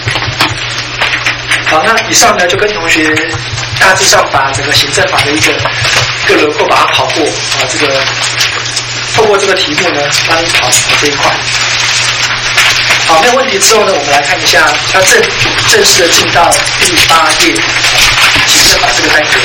Speaker 1: 好，那以上呢就跟同学大致上把整个行政法的一个各轮廓把它跑过啊，这个透过这个题目呢帮你跑跑这一块。好，没有问题之后呢，我们来看一下，要正正式的进到第八页行政法这个单元。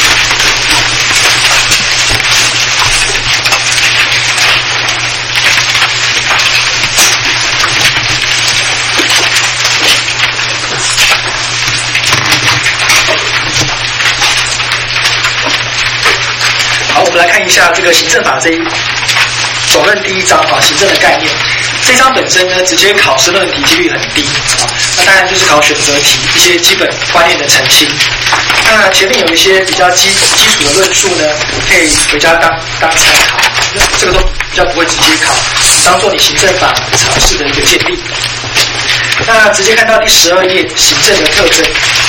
Speaker 1: 好，我们来看一下这个行政法这一总论第一章啊，行政的概念。这一章本身呢，直接考申论题几率很低啊，那当然就是考选择题，一些基本观念的澄清。那前面有一些比较基基础的论述呢，可以回家当当参考，这个都比较不会直接考，当做你行政法常识的一个建立。那直接看到第十二页行政的特征。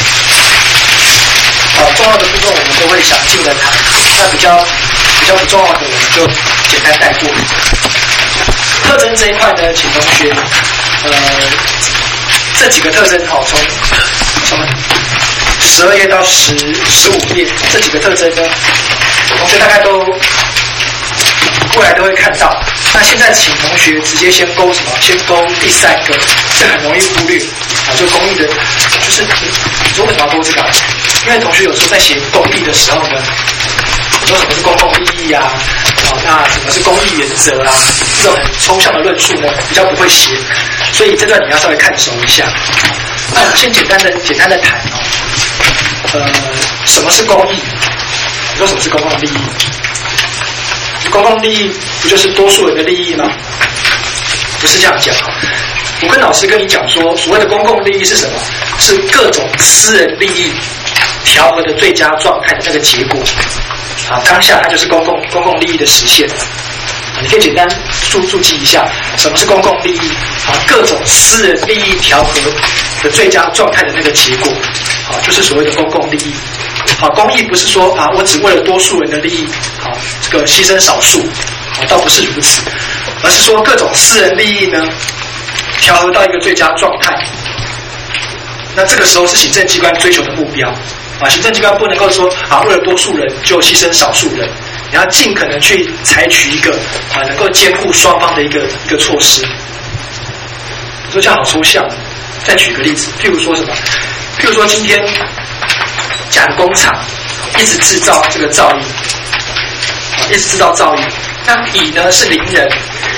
Speaker 1: 好，重要的部分我们都会详尽的谈，那比较比较不重要的我们就简单带过。特征这一块呢，请同学，呃，这几个特征哈，从从十二页到十十五页这几个特征呢，同学大概都未来都会看到。那现在请同学直接先勾什么？先勾第三个，这很容易忽略啊，就公益的，就是你说为什么要勾这个？因为同学有时候在写公益的时候呢，说什么是公共利益啊，好，那什么是公益原则啊，这种很抽象的论述呢，比较不会写，所以这段你要稍微看熟一下。那我们先简单的简单的谈哦，呃，什么是公益？你说什么是公共利益？公共利益不就是多数人的利益吗？不是这样讲。我跟老师跟你讲说，所谓的公共利益是什么？是各种私人利益调和的最佳状态的那个结果。好，当下它就是公共公共利益的实现。 你可以简单注注记一下什么是公共利益啊，各种私人利益调和的最佳状态的那个结果啊，就是所谓的公共利益。好，公益不是说啊，我只为了多数人的利益，好，这个牺牲少数，啊，倒不是如此，而是说各种私人利益呢，调和到一个最佳状态。那这个时候是行政机关追求的目标啊，行政机关不能够说啊，为了多数人就牺牲少数人，你要尽可能去采取一个啊，能够兼顾双方的一个一个措施。你说这样好抽象，再举个例子，譬如说什么？譬如说今天甲的工厂一直制造这个噪音，啊，一直制造噪音，那乙呢是邻人，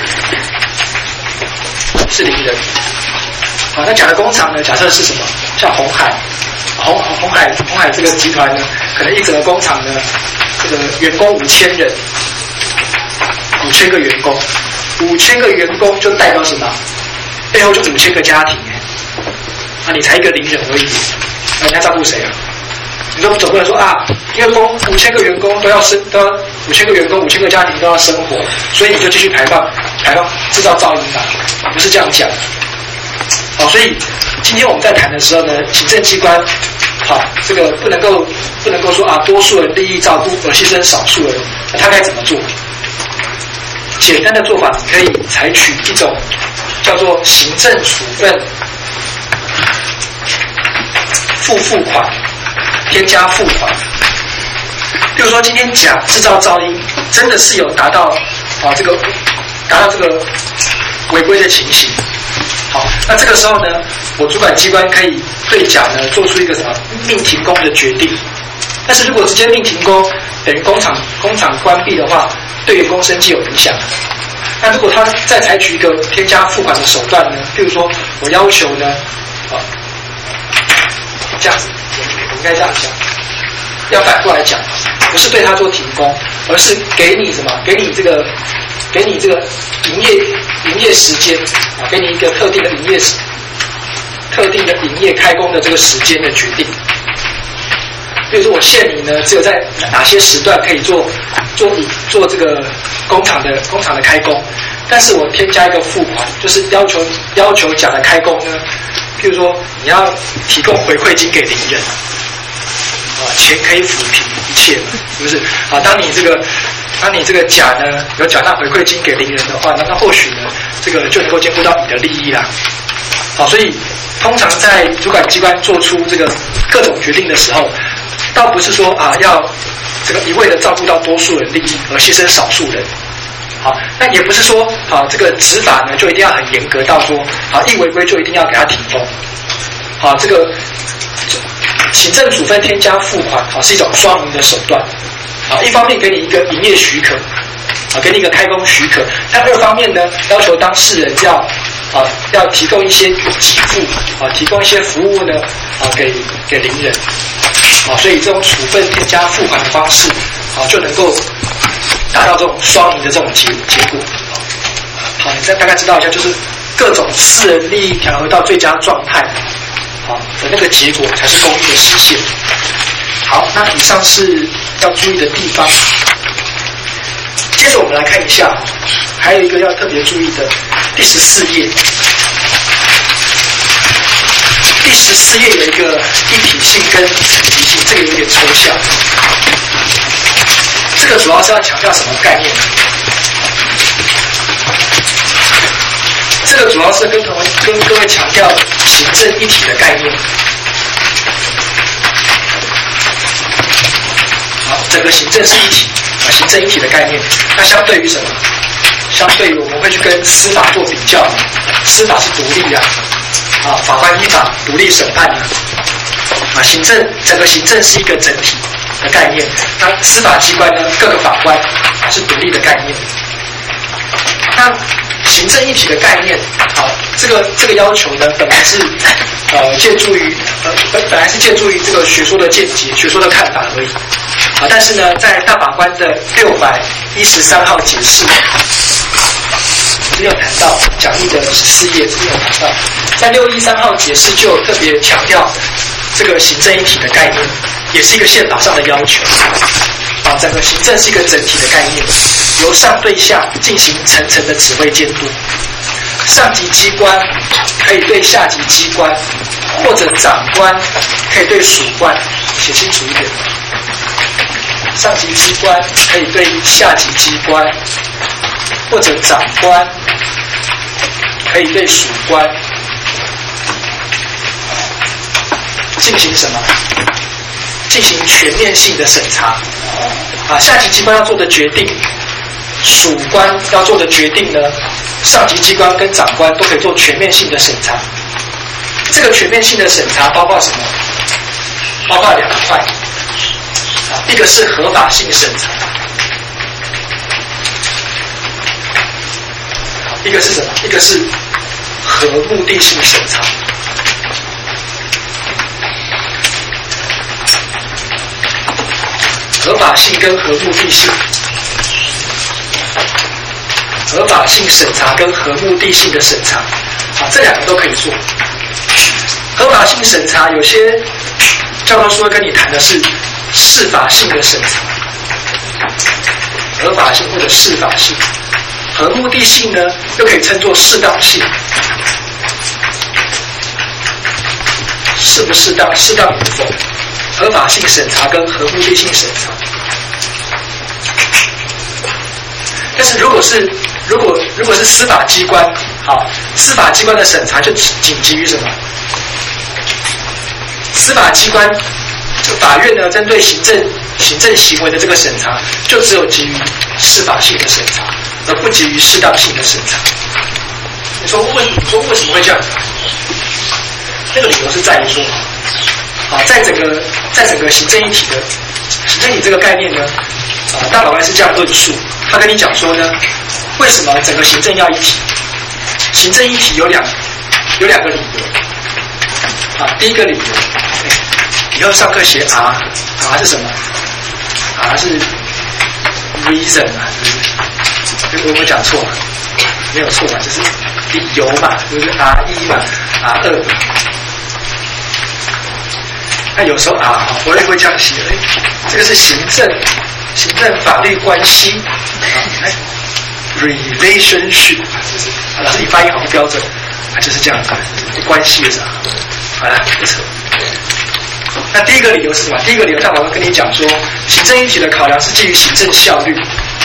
Speaker 1: 是邻人。好，那甲的工厂呢？假设是什么？像鸿海，鸿鸿海鸿海这个集团呢，可能一整个工厂呢，这个员工五千人，五千个员工，五千个员工就代表什么？背后就是五千个家庭哎，啊，你才一个邻人而已，那你要照顾谁啊？你说总不能说啊，因为工五千个员工都要生，都要五千个员工五千个家庭都要生活，所以你就继续排放排放制造噪音吧？不是这样讲。好，所以今天我们在谈的时候呢，行政机关，好，这个不能够不能够说啊，多数人利益照顾而牺牲少数人，那他该怎么做？简单的做法，你可以采取一种叫做行政处分附付款，添加付款。比如说今天甲制造噪音，真的是有达到啊这个达到这个违规的情形。好，那这个时候呢，我主管机关可以对甲呢做出一个什么命停工的决定。但是如果直接命停工，等于工厂工厂关闭的话，对员工生计有影响。那如果他再采取一个添加付款的手段呢，譬如说我要求呢，啊，这样子，我应该这样讲，要反过来讲，不是对他做停工，而是给你什么？给你这个。给你这个营业营业时间啊，给你一个特定的营业时，特定的营业开工的这个时间的决定。比如说，我限你呢，只有在哪些时段可以做做做这个工厂的工厂的开工，但是我添加一个付款，就是要求要求甲的开工呢，譬如说你要提供回馈金给邻人，啊，钱可以抚平一切嘛，是不是？啊，当你这个。当你这个甲呢有缴纳回馈金给邻人的话，那那或许呢这个就能够兼顾到你的利益啦。好，所以通常在主管机关做出这个各种决定的时候，倒不是说啊要这个一味的照顾到多数人利益而牺牲少数人。好，那也不是说啊这个执法呢就一定要很严格到说啊一违规就一定要给他停工。好，这个行政处分添加付款啊是一种双赢的手段。啊，一方面给你一个营业许可，啊，给你一个开工许可，但二方面呢，要求当事人要啊要提供一些给付，啊，提供一些服务呢，啊，给给邻人，啊，所以这种处分添加付款的方式，啊，就能够达到这种双赢的这种结结果。好，你再大概知道一下，就是各种私人利益调和到最佳状态，啊的那个结果才是公益的实现。好，那以上是要注意的地方。接着我们来看一下，还有一个要特别注意的，第十四页。第十四页有一个一体性跟层级性，这个有点抽象。这个主要是要强调什么概念？这个主要是跟同跟各位强调行政一体的概念。整个行政是一体啊，行政一体的概念，那相对于什么？相对于我们会去跟司法做比较，司法是独立的啊，法官依法独立审判的啊，行政整个行政是一个整体的概念，那司法机关呢，各个法官啊是独立的概念。那行政一体的概念，好，这个这个要求呢，本来是呃借助于呃本本来是借助于这个学说的见解、学说的看法而已。啊，但是呢，在大法官的六百一十三号解释，这边有谈到讲义的十四页，这边有谈到，在六一三号解释就有特别强调这个行政一体的概念，也是一个宪法上的要求。啊， 啊，整个行政是一个整体的概念，由上对下进行层层的指挥监督。上级机关可以对下级机关，或者长官可以对属官，写清楚一点。上级机关可以对下级机关，或者长官可以对属官进行什么？进行全面性的审查。啊，下级机关要做的决定，属官要做的决定呢，上级机关跟长官都可以做全面性的审查。这个全面性的审查包括什么？包括两块。啊，一个是合法性审查，一个是什么？一个是合目的性审查。合法性跟合目的性，合法性审查跟合目的性的审查，啊，这两个都可以做。合法性审查，有些教科书会跟你谈的是适法性的审查，合法性或者适法性。合目的性呢，又可以称作适当性，适不适当，适当与否。合法性审查跟合目的性审查。但是如果是如果如果是司法机关，好，司法机关的审查就仅基于什么？司法机关，这法院呢，针对行政行政行为的这个审查，就只有基于适法性的审查，而不基于适当性的审查。你说为你说为什么会这样？那个理由是在于说，啊，在整个在整个行政一体的行政一体这个概念呢，啊，大法官是这样论述，他跟你讲说呢，为什么整个行政要一体？行政一体有两有两个理由，啊，第一个理由，以后上课写 R，R 是什么 ？R 是 reason 啊，是不是？我我讲错了，没有错嘛，就是理由嘛，就是 R 一嘛 ，R 二嘛。那有时候啊，我也会这样写，哎，这个是行政行政法律关系，哎 ，relationship， 就是老师你发音好不标准，啊，就是这样子，关系是啥？好了，不扯。那第一个理由是什么？第一个理由，大法官跟你讲说，行政一体的考量是基于行政效率。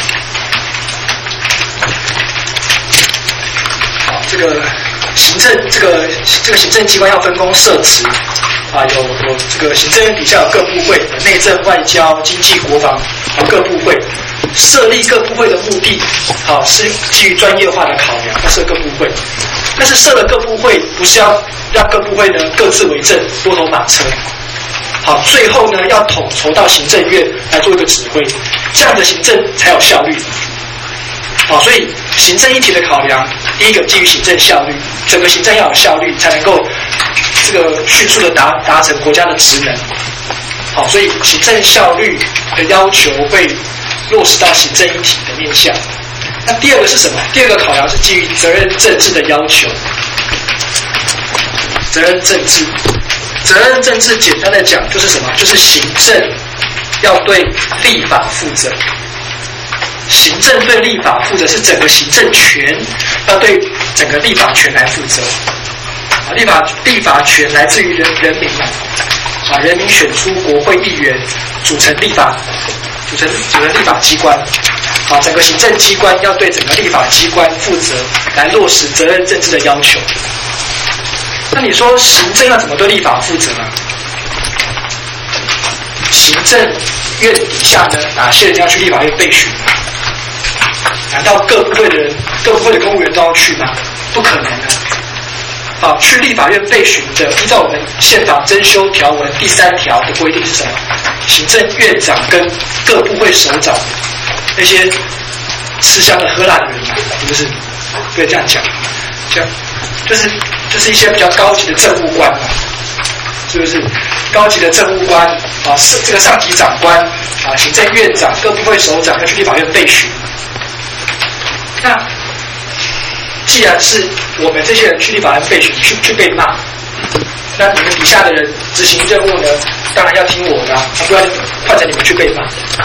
Speaker 1: 好，这个行政这个这个行政机关要分工设职。啊，有有这个行政院底下有各部会，有内政、外交、经济、国防，有各部会。设立各部会的目的，好，是基于专业化的考量，要设各部会。但是设了各部会，不是要让各部会呢各自为政、多头马车。好，最后呢要统筹到行政院来做一个指挥，这样的行政才有效率。好，所以行政一体的考量，第一个基于行政效率，整个行政要有效率，才能够这个迅速的达达成国家的职能。好，所以行政效率的要求会落实到行政一体的面向。那第二个是什么？第二个考量是基于责任政治的要求。责任政治，责任政治简单的讲就是什么？就是行政要对立法负责。行政对立法负责，是整个行政权要对整个立法权来负责。啊，立法立法权来自于人人民啊，啊，人民选出国会议员，组成立法，组成组成立法机关。好，整个行政机关要对整个立法机关负责，来落实责任政治的要求。那你说行政要怎么对立法负责呢？行政院底下呢，哪些人要去立法院备询？难道各部会的人、各部会的公务员都要去吗？不可能的。好，去立法院备询的，依照我们宪法增修条文第三条的规定是什么？行政院长跟各部会首长那些吃香的喝辣的人嘛，是不是？不要这样讲，这样就是就是一些比较高级的政务官嘛，是不是？高级的政务官啊，这个上级长官啊，行政院长、各部会首长要去立法院备询。那既然是我们这些人去立法院备询，去去被骂，那你们底下的人执行任务呢，当然要听我的，啊，不然换成你们去被骂。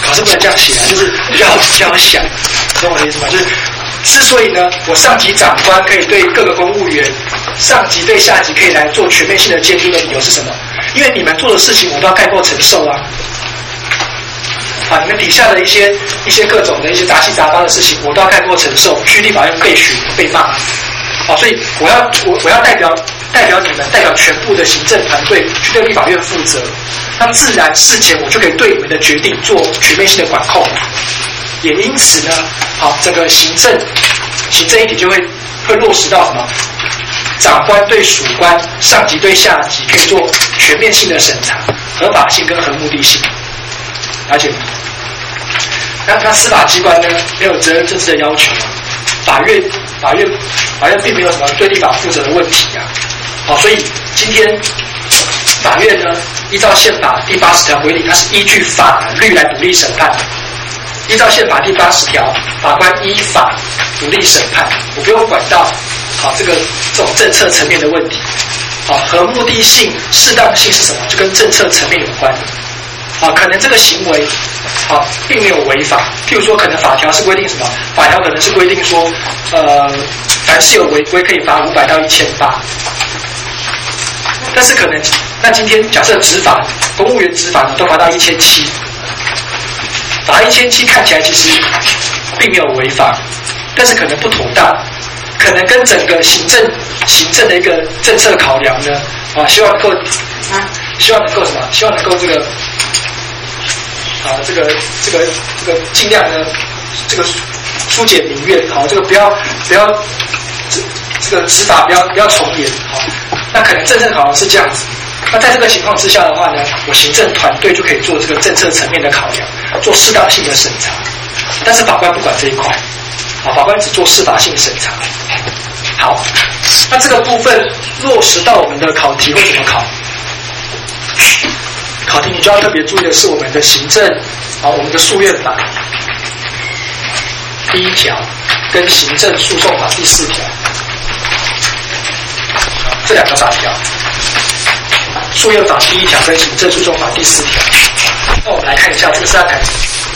Speaker 1: 考试不能这样写啊，就是比较比较想，懂我的意思吗？就是之所以呢，我上级长官可以对各个公务员，上级对下级可以来做全面性的监督的理由是什么？因为你们做的事情我都要概括承受啊。啊，你们底下的一些一些各种的一些杂七杂八的事情，我都要概括承受，去立法院被询被骂。啊，所以我要我我要代表代表你们，代表全部的行政团队去对立法院负责。那自然事前我就可以对你们的决定做全面性的管控。也因此呢，好，这个行政行政一体就会会落实到什么？长官对属官，上级对下级可以做全面性的审查，合法性跟合目的性。了解吗？那那司法机关呢，没有责任政治的要求啊。法院法院法院并没有什么对立法负责的问题啊。好，所以今天法院呢，依照宪法第八十条规定，它是依据法律来独立审判的。依照宪法第八十条，法官依法独立审判，我不用管到好这个这种政策层面的问题。好，合目的性、适当性是什么？就跟政策层面有关。啊，可能这个行为，啊，并没有违法。譬如说，可能法条是规定什么？法条可能是规定说，呃，凡是有违规可以罚五百到一千八。但是可能，那今天假设执法，公务员执法呢，都罚到一千七，罚一千七看起来其实并没有违法，但是可能不妥当，可能跟整个行政行政的一个政策考量呢，啊，希望能够，啊，希望能够什么？希望能够这个。啊，这个这个这个尽量呢，这个疏解民怨，好，这个不要不要这这个执法不要不要从严，好，那可能政策考量是这样子。那在这个情况之下的话呢，我行政团队就可以做这个政策层面的考量，做适当性的审查。但是法官不管这一块，啊，法官只做司法性审查。好，那这个部分落实到我们的考题会怎么考？考题你就要特别注意的是我们的行政啊，我们的诉愿法第一条跟行政诉讼法第四条，这两个法条，诉愿法第一条跟行政诉讼法第四条。那我们来看一下这个是要看。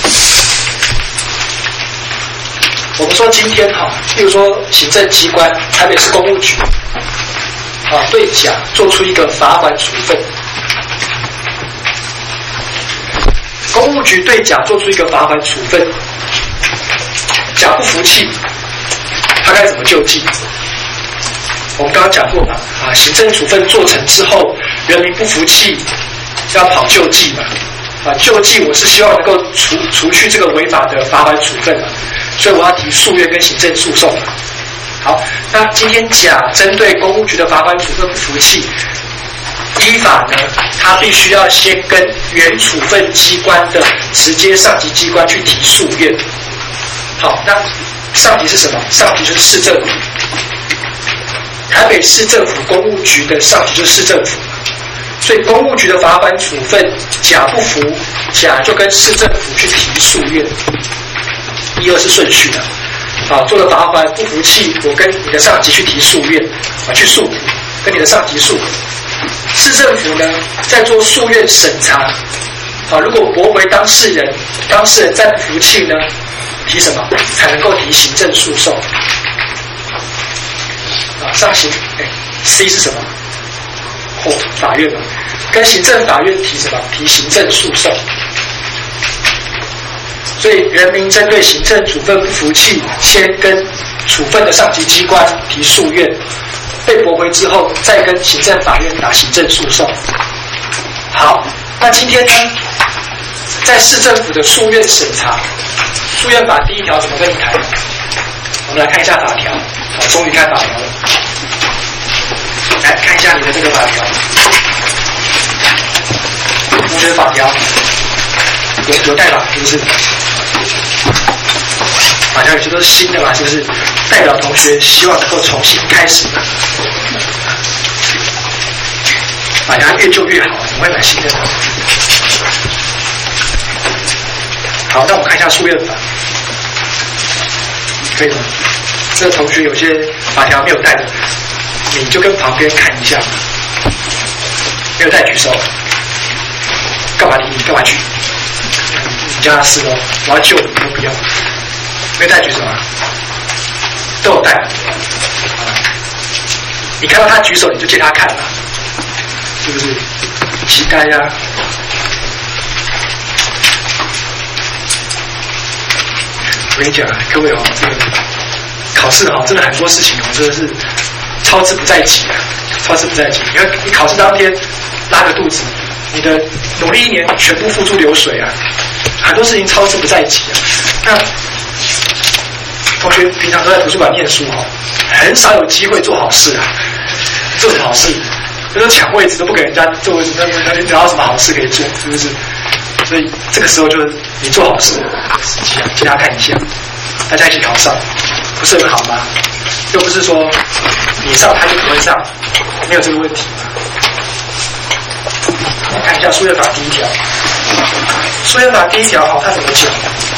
Speaker 1: 我们说今天哈，例如说行政机关台北市公务局啊，对甲做出一个罚款处分。公务局对甲做出一个罚款处分，甲不服气，他该怎么救济？我们刚刚讲过嘛，啊，行政处分做成之后，人民不服气，要跑救济嘛，啊，救济我是希望能够除除去这个违法的罚款处分嘛，所以我要提诉愿跟行政诉讼嘛。好，那今天甲针对公务局的罚款处分不服气。依法呢，他必须要先跟原处分机关的直接上级机关去提诉愿。好，那上级是什么？上级就是市政府，台北市政府公务局的上级就是市政府，所以公务局的罚款处分，甲不服，甲就跟市政府去提诉愿。一二是顺序的。好，做了罚款不服气，我跟你的上级去提诉愿，啊，去诉苦，跟你的上级诉苦。市政府呢，在做诉愿审查，啊，如果驳回当事人，当事人再不服气呢，提什么才能够提行政诉讼？啊，上行，哎 ，C 是什么？哦，法院嘛，跟行政法院提什么？提行政诉讼。所以人民针对行政处分不服气，先跟处分的上级机关提诉愿。被驳回之后，再跟行政法院打行政诉讼。好，那今天呢，在市政府的诉愿审查，诉愿法第一条怎么跟你谈？我们来看一下法条。好，终于看法条了。来看一下你的这个法条。同学法条有有带吧？是不是？法条有些都是新的嘛，是不是？代表同学希望能够重新开始。法条越旧越好，怎么会买新的呢？好，那我们看一下诉愿法，可以吗？这个同学有些法条没有带的，你就跟旁边看一下。没有带举手，干嘛理你？干嘛举？ 你叫他是哦，我要救你，都不用。没带举手啊？都有带。你看到他举手，你就借他看嘛，是不是？期待呀、啊。我跟你讲啊，各位哦，这个考试哦，真的很多事情哦，真的是操之不在己啊，操之不在己。因为你考试当天拉个肚子，你的努力一年全部付诸流水啊，很多事情操之不在己啊。那同学平常都在图书馆念书哦，很少有机会做好事啊。做什么好事？就是抢位置都不给人家做位置，那那你哪有什么好事可以做？是不是？所以这个时候就是你做好事的时机啊，请大家看一下，大家一起考上，不是很好吗？又不是说你上他就不会上，没有这个问题。来看一下数学法第一条，数学法第一条哦，他怎么讲？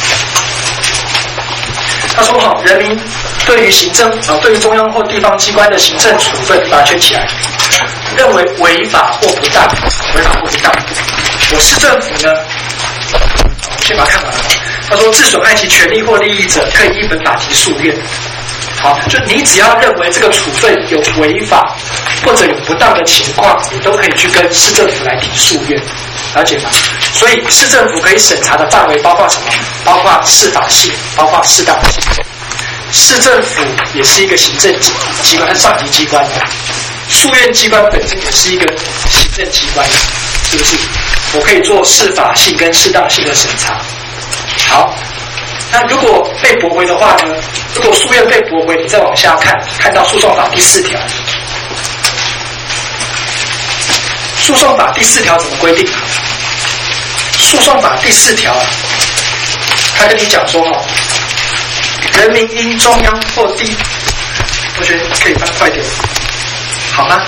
Speaker 1: 他说哈，人民对于行政啊，对于中央或地方机关的行政处分，把它圈起来，认为违法或不当，违法或不当。我市政府呢，先把它看完了。他说，致损害其权利或利益者，可以依本法提诉愿。好，就你只要认为这个处分有违法或者有不当的情况，你都可以去跟市政府来提诉愿，了解吗？所以市政府可以审查的范围包括什么？包括适法性，包括适当性。市政府也是一个行政机关，它是上级机关的。诉愿机关本身也是一个行政机关，是不是？我可以做适法性跟适当性的审查。好，那如果被驳回的话呢？如果诉愿被驳回，你再往下看，看到诉讼法第四条。诉讼法第四条怎么规定？诉讼法第四条，他跟你讲说哦，人民因中央或地，同学可以翻快点，好吗？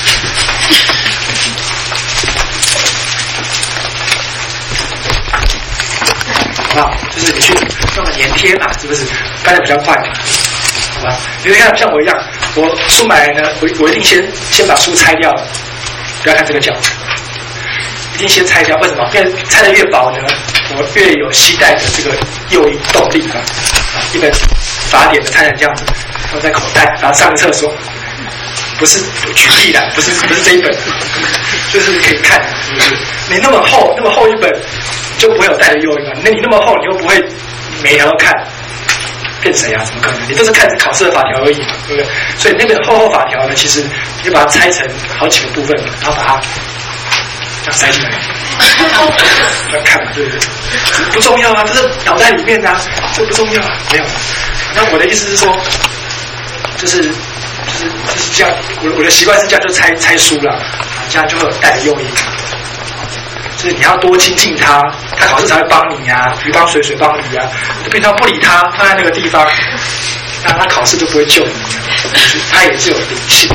Speaker 1: 好不好？就是你去弄个粘贴嘛，是不是？翻得比较快嘛，好吧？你会看像我一样，我书买来呢，我我一定先先把书拆掉了，不要看这个角。一定先拆掉，为什么？因为拆得越薄呢，我越有携带的这个诱因动力啊！一本法典的拆成这样子，放在口袋，然后上个厕所。不是举例啦，不是不是这一本，就是可以看，是不是？你那么厚，那么厚一本，就不会有带的诱因啊！那你那么厚，你又不会每一条都看，骗谁啊？怎么可能？你都是看考试的法条而已嘛，对不对？所以那本厚厚法条呢，其实你就把它拆成好几个部分，然后把它。这样塞进来，要看嘛，对不对？不重要啊，这是脑袋里面的啊，这不重要啊，没有。那我的意思是说，就是就是就是这样，我我的习惯是这样，就拆拆书了，这样就会有带诱因。就是你要多亲近他，他考试才会帮你啊，鱼帮水，水帮鱼啊。平常不理他，放在那个地方，那他考试就不会救你，他也是有灵性。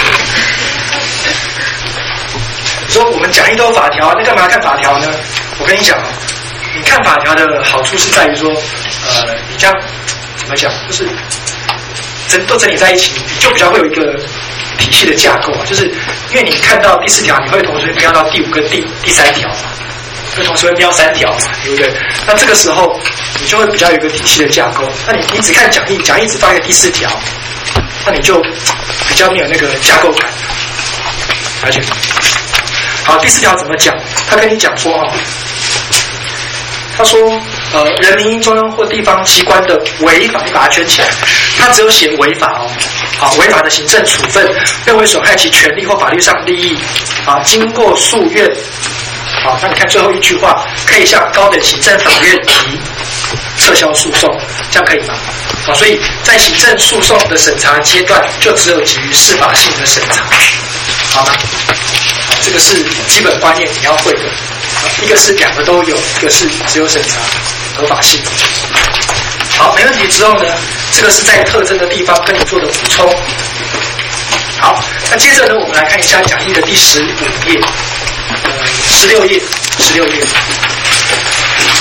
Speaker 1: 说我们讲一堆法条，那干嘛看法条呢？我跟你讲，你看法条的好处是在于说，呃，你这样怎么讲，就是整都整理在一起，你就比较会有一个体系的架构啊。就是因为你看到第四条，你会同时瞄到第五跟第第三条嘛，会同时会瞄三条嘛，对不对？那这个时候你就会比较有一个体系的架构。那你你只看讲义，讲义只放在第四条，那你就比较没有那个架构感，而且。好，第四条怎么讲？他跟你讲说哦，他说呃，人民因中央或地方机关的违法，你把它圈起来，他只有写违法哦，好，违法的行政处分，认为损害其权利或法律上利益，啊，经过诉愿，好，那你看最后一句话，可以向高等行政法院提撤销诉讼，这样可以吗？好，所以在行政诉讼的审查阶段，就只有基于适法性的审查，好吗？这个是基本观念你要会的，一个是两个都有，一个是只有审查合法性。好，没问题之后呢，这个是在特征的地方跟你做的补充。好，那接着呢，我们来看一下讲义的第十五页，呃，十六页，十六页。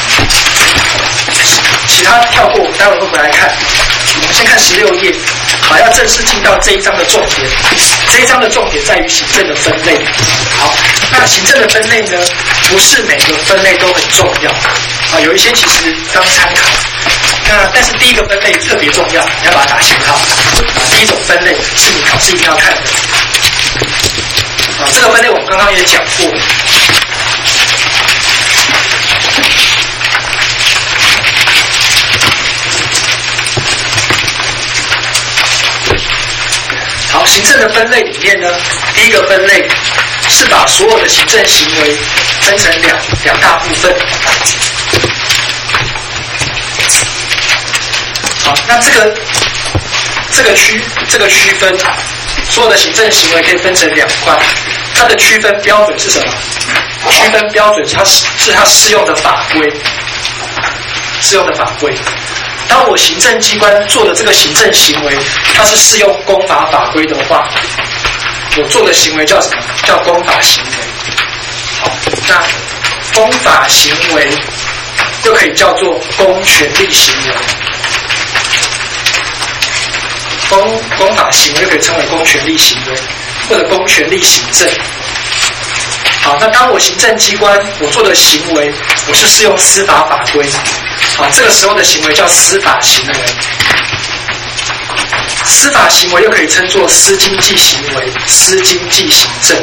Speaker 1: 其他跳过，我们待会会回来看。我们先看十六页。 好，要正式进到这一章的重点。这一章的重点在于行政的分类。好，那行政的分类呢，不是每个分类都很重要啊，有一些其实当参考。那但是第一个分类特别重要，你要把它打星号。啊，第一种分类是你考试一定要看的。啊，这个分类我们刚刚也讲过。好，行政的分类里面呢，第一个分类是把所有的行政行为分成两两大部分。好，那这个这个区这个区分，所有的行政行为可以分成两块。它的区分标准是什么？区分标准它是是它适用的法规，适用的法规。当我行政机关做的这个行政行为，它是适用公法法规的话，我做的行为叫什么？叫公法行为。好，那公法行为又可以叫做公权力行为。公公法行为又可以称为公权力行为，或者公权力行政。好，那当我行政机关我做的行为，我是适用司法法规。好，这个时候的行为叫司法行为。司法行为又可以称作私经济行为、私经济行政。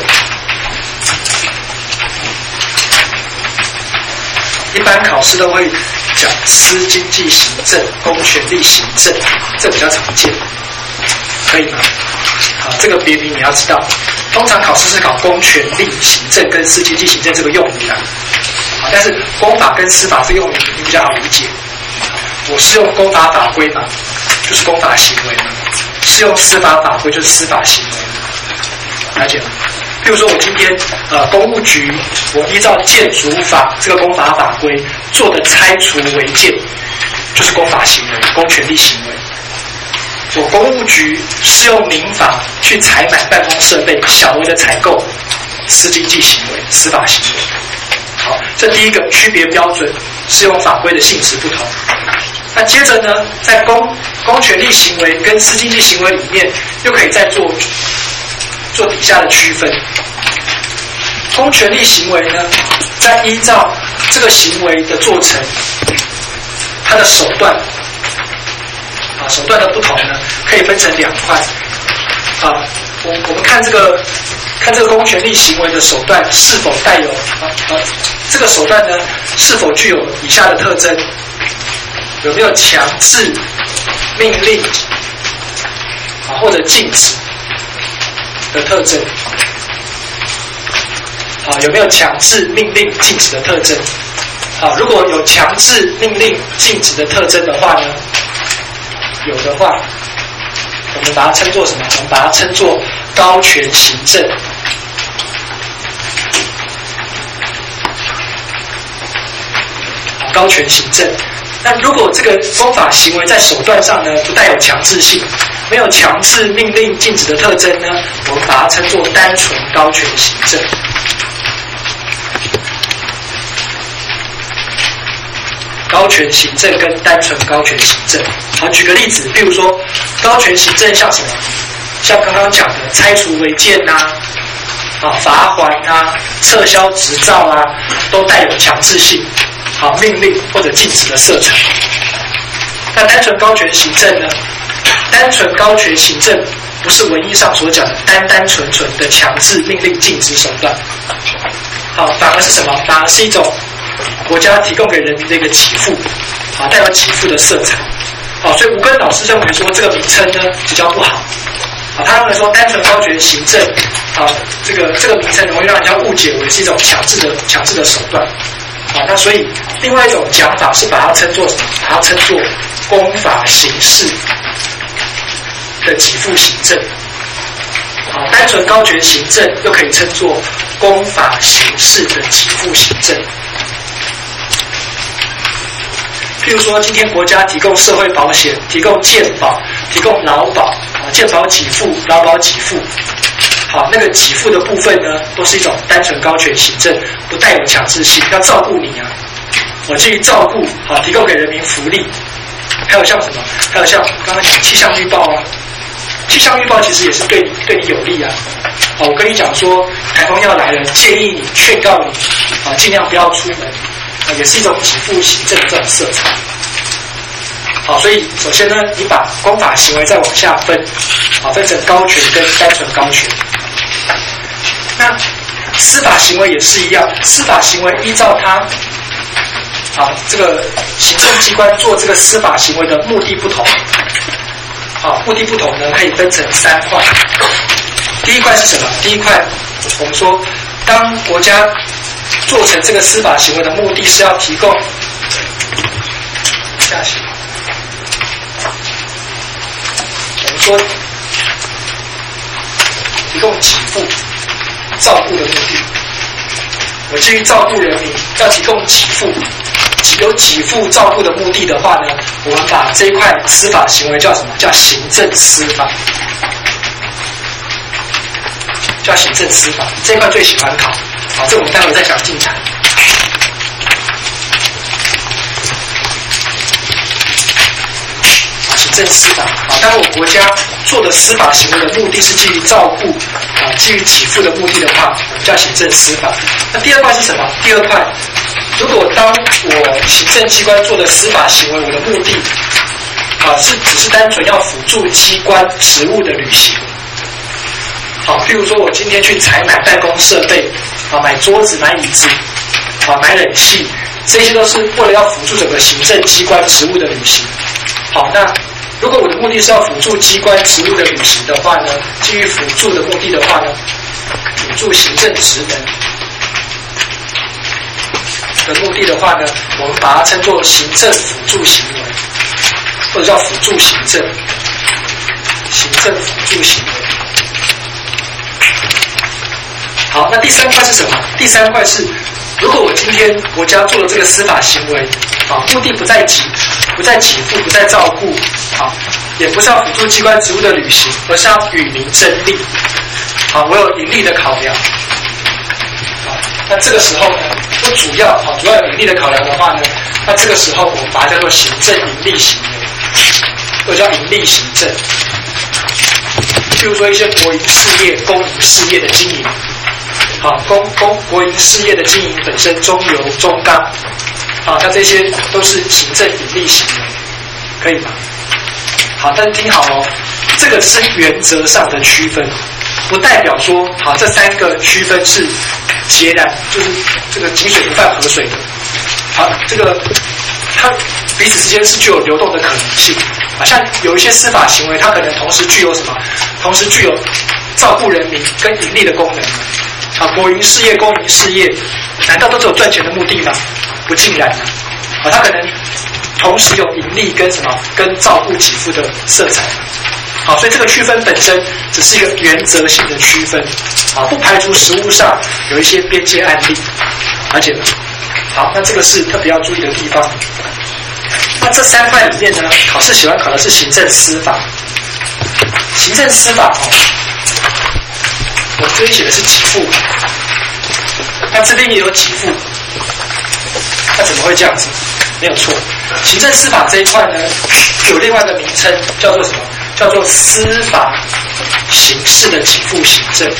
Speaker 1: 一般考试都会讲私经济行政、公权力行政，这比较常见，可以吗？好，这个别名你要知道。通常考试是考公权力行政跟私经济行政这个用语啊，但是公法跟司法这个用语你比较好理解。我适用公法法规嘛，就是公法行为嘛；适用司法法规就是司法行为，了解吗？譬如说我今天呃公务局，我依照建筑法这个公法法规做的拆除违建，就是公法行为、公权力行为。我公务局适用民法去采买办公设备，小额的采购，私经济行为、司法行为。好，这第一个区别标准，适用法规的性质不同。那接着呢，在公公权力行为跟私经济行为里面，又可以再做做底下的区分。公权力行为呢，在依照这个行为的做成，它的手段。啊，手段的不同呢，可以分成两块。啊，我我们看这个看这个公权力行为的手段是否带有啊啊，这个手段呢是否具有以下的特征？有没有强制、命令啊或者禁止的特征？啊，有没有强制、命令、禁止的特征？啊，如果有强制、命令、禁止的特征的话呢？有的话，我们把它称作什么？我们把它称作高权行政。高权行政。那如果这个公法行为在手段上呢，不带有强制性，没有强制、命令、禁止的特征呢，我们把它称作单纯高权行政。高权行政跟单纯高权行政。好，举个例子，比如说高权行政像什么？像刚刚讲的拆除违建啊、啊罚款啊、撤销执照啊，都带有强制性，好命令或者禁止的色彩。那单纯高权行政呢？单纯高权行政不是文义上所讲的单单纯纯的强制、命令、禁止手段，好，反而是什么？反而是一种国家提供给人民的一个给付，啊，带有给付的色彩，好，所以吴根老师认为说这个名称呢比较不好，啊，他认为说单纯高权行政，啊，这个这个名称容易让人家误解为是一种强制的强制的手段，啊，那所以另外一种讲法是把它称作什么？把它称作公法形式的给付行政，啊，单纯高权行政又可以称作公法形式的给付行政。譬如说，今天国家提供社会保险、提供健保、提供劳保，啊，健保给付、劳保给付，好，那个给付的部分呢，都是一种单纯高权行政，不带有强制性，要照顾你啊，我基于照顾，好，提供给人民福利。还有像什么？还有像刚刚讲气象预报啊， 气象预报其实也是对你对你有利啊。啊，我跟你讲说台风要来了，建议你劝告你啊，尽量不要出门，啊，也是一种给付行政的这种色彩。好，所以首先呢，你把公法行为再往下分，啊，分成高权跟单纯高权。那司法行为也是一样，司法行为依照它，啊，这个行政机关做这个司法行为的目的不同，啊，目的不同呢，可以分成三块。第一块是什么？第一块我们说，当国家做成这个司法行为的目的是要提供下行。我们说提供给付、照顾的目的。我基于照顾人民，要提供给付，有给付、照顾的目的的话呢，我们把这一块司法行为叫什么？叫行政司法。叫行政司法，这一块最喜欢考，好，这我们待会再详尽谈。行政司法，啊，当我国家做的司法行为的目的是基于照顾，啊，基于给付的目的的话，我们叫行政司法。那第二块是什么？第二块，如果当我行政机关做的司法行为，我的目的，啊，是只是单纯要辅助机关职务的履行。好，譬如说我今天去采买办公设备，啊，买桌子、买椅子，啊，买冷气，这些都是为了要辅助整个行政机关职务的履行。好，那如果我的目的是要辅助机关职务的履行的话呢，基于辅助的目的的话呢，辅助行政职能的目的的话呢，我们把它称作行政辅助行为，或者叫辅助行政，行政辅助行为。好，那第三块是什么？第三块是，如果我今天国家做了这个司法行为，啊，目的不在给，不在给付，不在照顾，啊，也不是要辅助机关职务的履行，而是要与民争利，啊，我有盈利的考量，啊，那这个时候呢，不主要，啊，主要有盈利的考量的话呢，那这个时候我们把它叫做行政盈利行为，或者叫盈利行政。譬如说一些国营事业、公营事业的经营。好，公公国营事业的经营本身中油、中钢，好，那这些都是行政盈利行为，可以吗？好，但是听好哦，这个是原则上的区分，不代表说，好，这三个区分是截然就是这个井水不犯河水的。好，这个它彼此之间是具有流动的可能性。啊，像有一些司法行为，它可能同时具有什么？同时具有照顾人民跟盈利的功能。啊，国营事业、公营事业，难道都只有赚钱的目的吗？不尽然啊！啊，它可能同时有盈利跟什么，跟照顾给付的色彩。好，所以这个区分本身只是一个原则性的区分，啊，不排除实务上有一些边界案例。而且，好，那这个是特别要注意的地方。那这三块里面呢，考试喜欢考的是行政司法。行政司法哦。我这里写的是给付，那这边也有给付，那怎么会这样子？没有错，行政司法这一块呢，有另外一个名称叫做什么？叫做司法刑事的给付行政。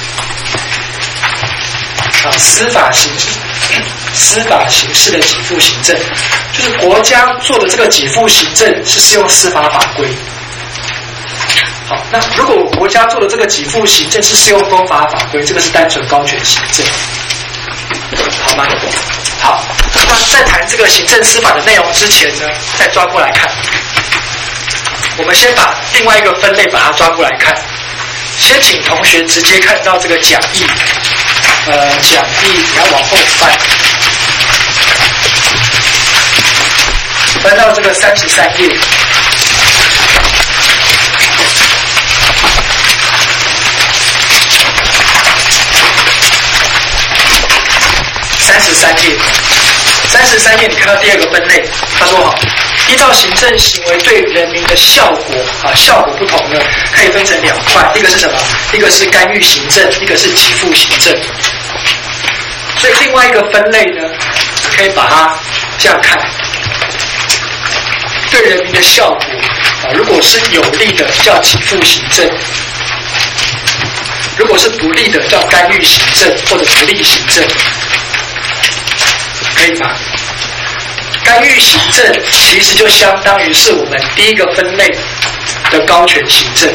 Speaker 1: 啊，司法刑事、司法刑事的给付行政，就是国家做的这个给付行政是适用司法法规。好，那如果国家做的这个给付行政是适用公法法规，这个是单纯高权行政，好吗？好，那在谈这个行政司法的内容之前呢，再抓过来看。我们先把另外一个分类把它抓过来看。先请同学直接看到这个讲义，呃，讲义你要往后翻，翻到这个三十三页。三十三页，三十三页，你看到第二个分类，他说哈，依照行政行为对人民的效果啊，效果不同呢，可以分成两块，一个是什么？一个是干预行政，一个是给付行政。所以另外一个分类呢，可以把它这样看，对人民的效果啊， 啊，如果是有利的叫给付行政，如果是不利的叫干预行政或者不利行政，可以吗？干预行政其实就相当于是我们第一个分类的高权行政。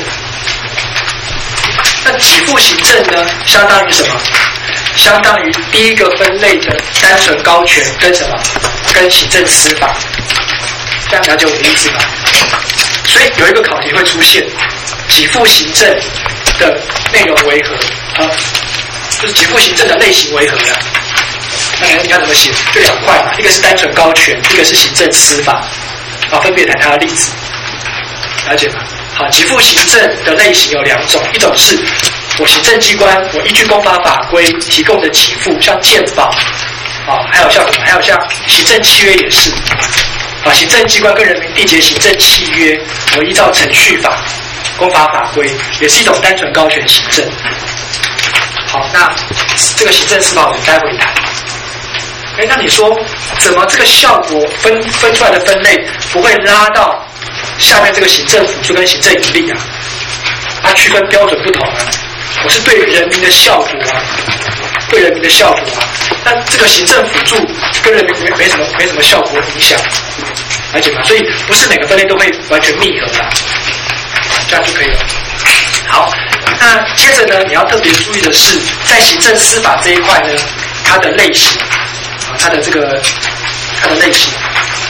Speaker 1: 那给付行政呢，相当于什么？相当于第一个分类的单纯高权跟什么？跟行政司法。这样了解我的意思吗？所以有一个考题会出现，给付行政的内容为何？啊，就是给付行政的类型为何呢？那你要怎么写？就两块嘛，一个是单纯高权，一个是行政司法。啊，分别谈它的例子，了解吗？好，给付行政的类型有两种，一种是我行政机关我依据公法法规提供的给付，像健保，啊，还有像什么？还有像行政契约也是，啊，行政机关跟人民缔结行政契约，我依照程序法、公法法规，也是一种单纯高权行政。好，那这个行政司法我们待会谈。哎，那你说怎么这个效果分分出来的分类不会拉到下面这个行政辅助跟行政盈利啊？它区分标准不同啊。我是对人民的效果啊，对人民的效果啊。那这个行政辅助跟人民没没什么没什么效果影响，了解吗？所以不是每个分类都会完全密合的，这样就可以了。好，那接着呢，你要特别注意的是，在行政司法这一块呢，它的类型。它的这个它的类型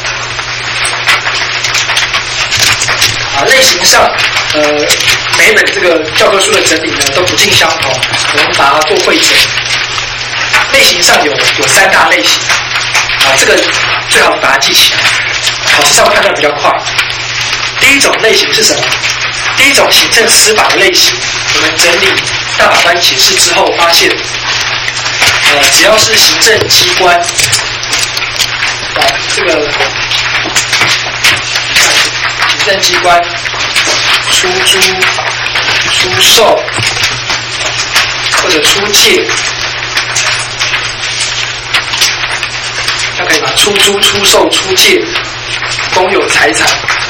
Speaker 1: 啊，类型上，呃，每一本这个教科书的整理呢都不尽相同，我们把它做汇整。类型上有有三大类型啊，这个最好把它记起来，考试上判断比较快。第一种类型是什么？第一种行政司法的类型，我们整理大法官解释之后发现。呃，只要是行政机关，啊，这个行政机关出租、出售或者出借，这样可以吗？出租、出售、出借公有财产，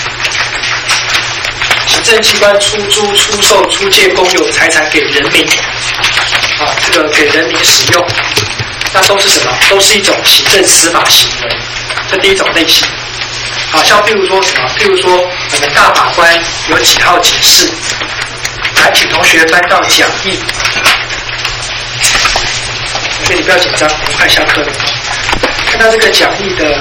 Speaker 1: 行政机关出租、出售、出借公有财产给人民。啊，这个给人民使用，那都是什么？都是一种行政司法行为，这第一种类型。好，像譬如说什么？譬如说我们大法官有几号解释？来，请同学翻到讲义。所以你不要紧张，我们快下课了。看到这个讲义的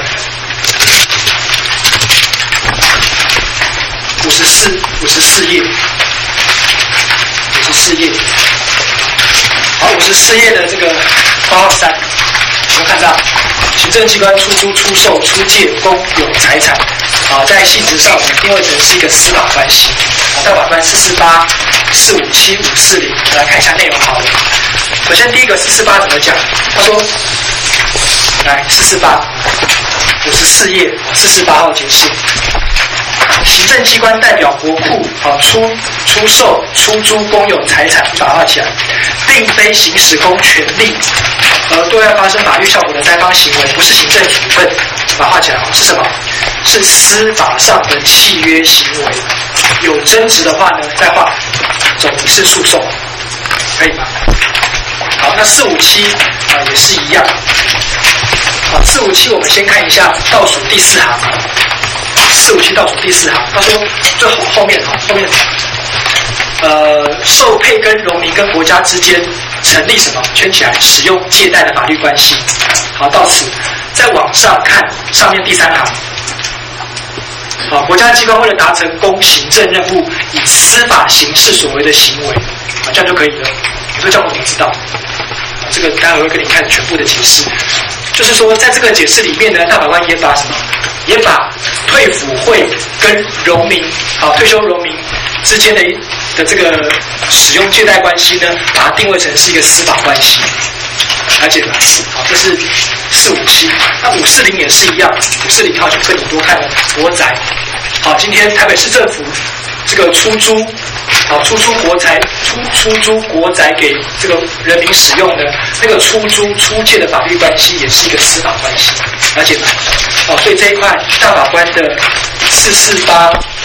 Speaker 1: 五十四、五十四页，五十四页。好，五十四页的这个括号三，我们看到行政机关出租、出售、出借公有财产，啊，在性质上我们定位成是一个司法关系。啊，大法官四四八、四五七、五四零，我们来看一下内容好了。首先第一个四四八怎么讲？他说，来四四八，五十四页四四八号解释。行政机关代表国库，啊，出出售、出租公有财产，把它画起来，并非行使公权力而对外发生法律效果的单方行为，不是行政处分，把它画起来，是什么？是司法上的契约行为。有争执的话呢，再画走民事诉讼，可以吗？好，那四五七啊也是一样。好，四五七我们先看一下倒数第四行。四五七倒数第四行，他说最后后面哈，后面呃，受配跟农民跟国家之间成立什么？圈起来，使用借贷的法律关系。好，到此再往上看，上面第三行。好，国家机关为了达成公行政任务，以司法形式所为的行为，啊，这样就可以了。你说教授怎么知道？这个待会会跟你看全部的解释。就是说，在这个解释里面呢，大法官也把什么？也把退辅会跟农民，好，退休农民之间的的这个使用借贷关系呢，把它定位成是一个司法关系，了解吗？好，这是四五七，那五四零也是一样，五四零号就跟你多看了国宅。好，今天台北市政府这个出租，好，出租国财，出出租国宅给这个人民使用的那个出租出借的法律关系，也是一个司法关系，了解吗？好，所以这一块大法官的四四八、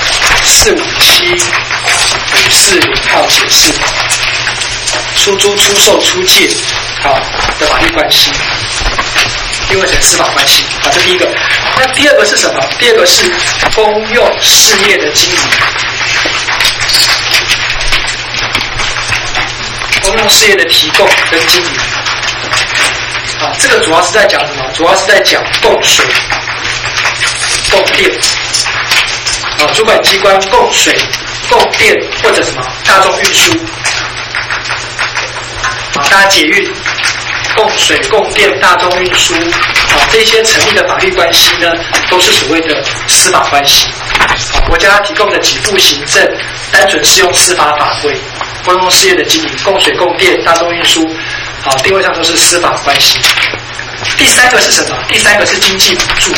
Speaker 1: 四五七五四零号解释出租、出售、出借好的法律关系，并未成司法关系。好，这第一个。那第二个是什么？第二个是公用事业的经营。公用事业的提供跟经营。啊，这个主要是在讲什么？主要是在讲供水、供电。啊，主管机关供水、供电或者什么大众运输。啊，大家捷运、供水、供电、大众运输，啊，这些成立的法律关系呢，都是所谓的司法关系。啊，国家提供的给付行政，单纯适用司法法规。公用事业的经营，供水、供电、大众运输，好，定位上都是司法关系。第三个是什么？第三个是经济补助。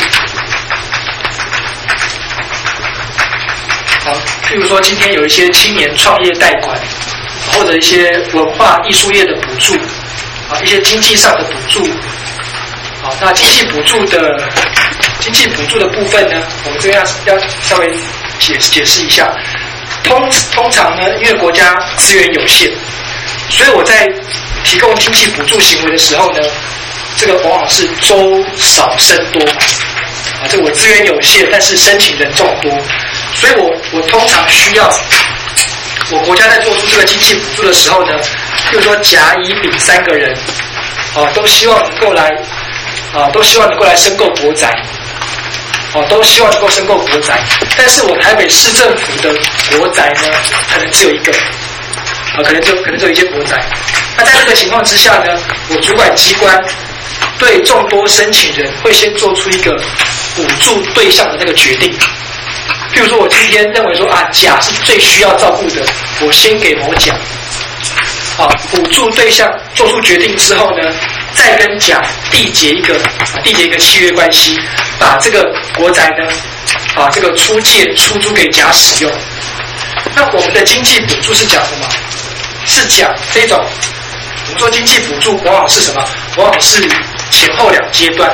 Speaker 1: 好，譬如说今天有一些青年创业贷款，或者一些文化艺术业的补助，啊，一些经济上的补助。好，那经济补助的经济补助的部分呢，我们这边要要稍微解解释一下。通通常呢，因为国家资源有限，所以我在提供经济补助行为的时候呢，这个往往是州少生多啊，这我资源有限，但是申请人众多，所以我我通常需要我国家在做出这个经济补助的时候呢，比如说甲、乙、丙三个人啊，都希望能够来啊，都希望能够来申购国宅。哦，都希望能够申购国宅，但是我台北市政府的国宅呢，可能只有一个，啊，可能就可能只有一间国宅。那在这个情况之下呢，我主管机关对众多申请人会先做出一个补助对象的那个决定。譬如说，我今天认为说啊，甲是最需要照顾的，我先给某甲。啊，补助对象做出决定之后呢，再跟甲缔结一个缔结一个契约关系，把这个国宅呢，啊，这个出借出租给甲使用。那我们的经济补助是讲什么？是讲这种，我们说经济补助往往是什么？往往是前后两阶段，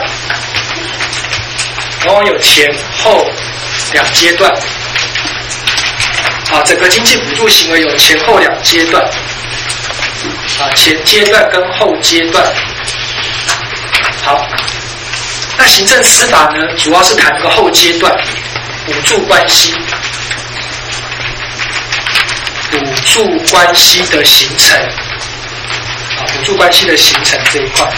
Speaker 1: 往往有前后两阶段。啊，整个经济补助行为有前后两阶段。啊，前阶段跟后阶段。好，那行政司法呢，主要是谈这个后阶段补助关系，补助关系的形成，啊，补助关系的形成这一块，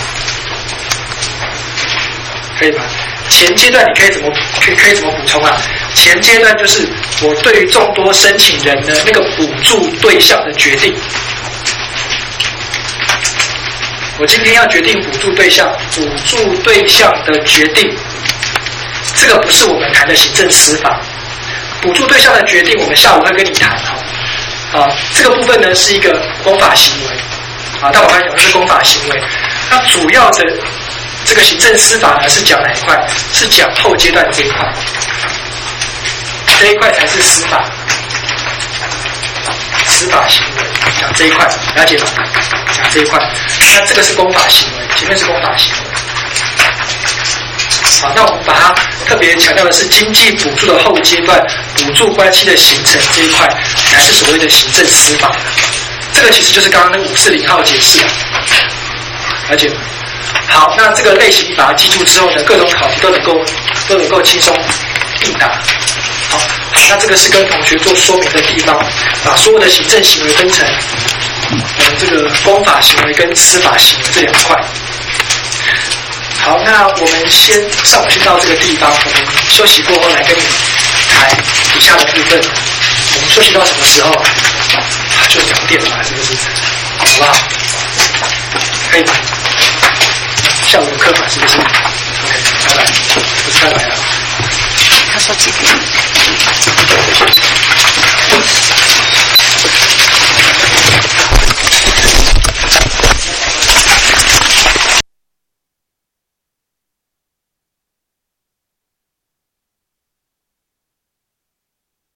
Speaker 1: 可以吗？前阶段你可以怎么可以可以怎么补充啊？前阶段就是我对于众多申请人呢那个补助对象的决定。我今天要决定补助对象，补助对象的决定，这个不是我们谈的行政司法。补助对象的决定，我们下午会跟你谈哈。啊，这个部分呢是一个公法行为，啊，但我刚才讲的是公法行为。那主要的这个行政司法呢是讲哪一块？是讲后阶段这一块，这一块才是司法。司法行为讲这一块，了解吗？讲这一块，那这个是公法行为，前面是公法行为。好，那我们把它特别强调的是经济补助的后阶段，补助关系的形成这一块，才是所谓的行政司法。这个其实就是刚刚那五四零号解释啊，了解吗？好，那这个类型你把它记住之后呢，各种考题都能够都能够轻松应答。好，那这个是跟同学做说明的地方，把所有的行政行为分成呃这个公法行为跟司法行为这两块。好，那我们先上午先到这个地方，我们休息过后来跟你谈以下的部分。我们休息到什么时候？就两点了，是不是？好不好？可以吗？下午的课嘛，是不是 ？OK， 拜拜，不是拜拜了。
Speaker 2: 他说几点？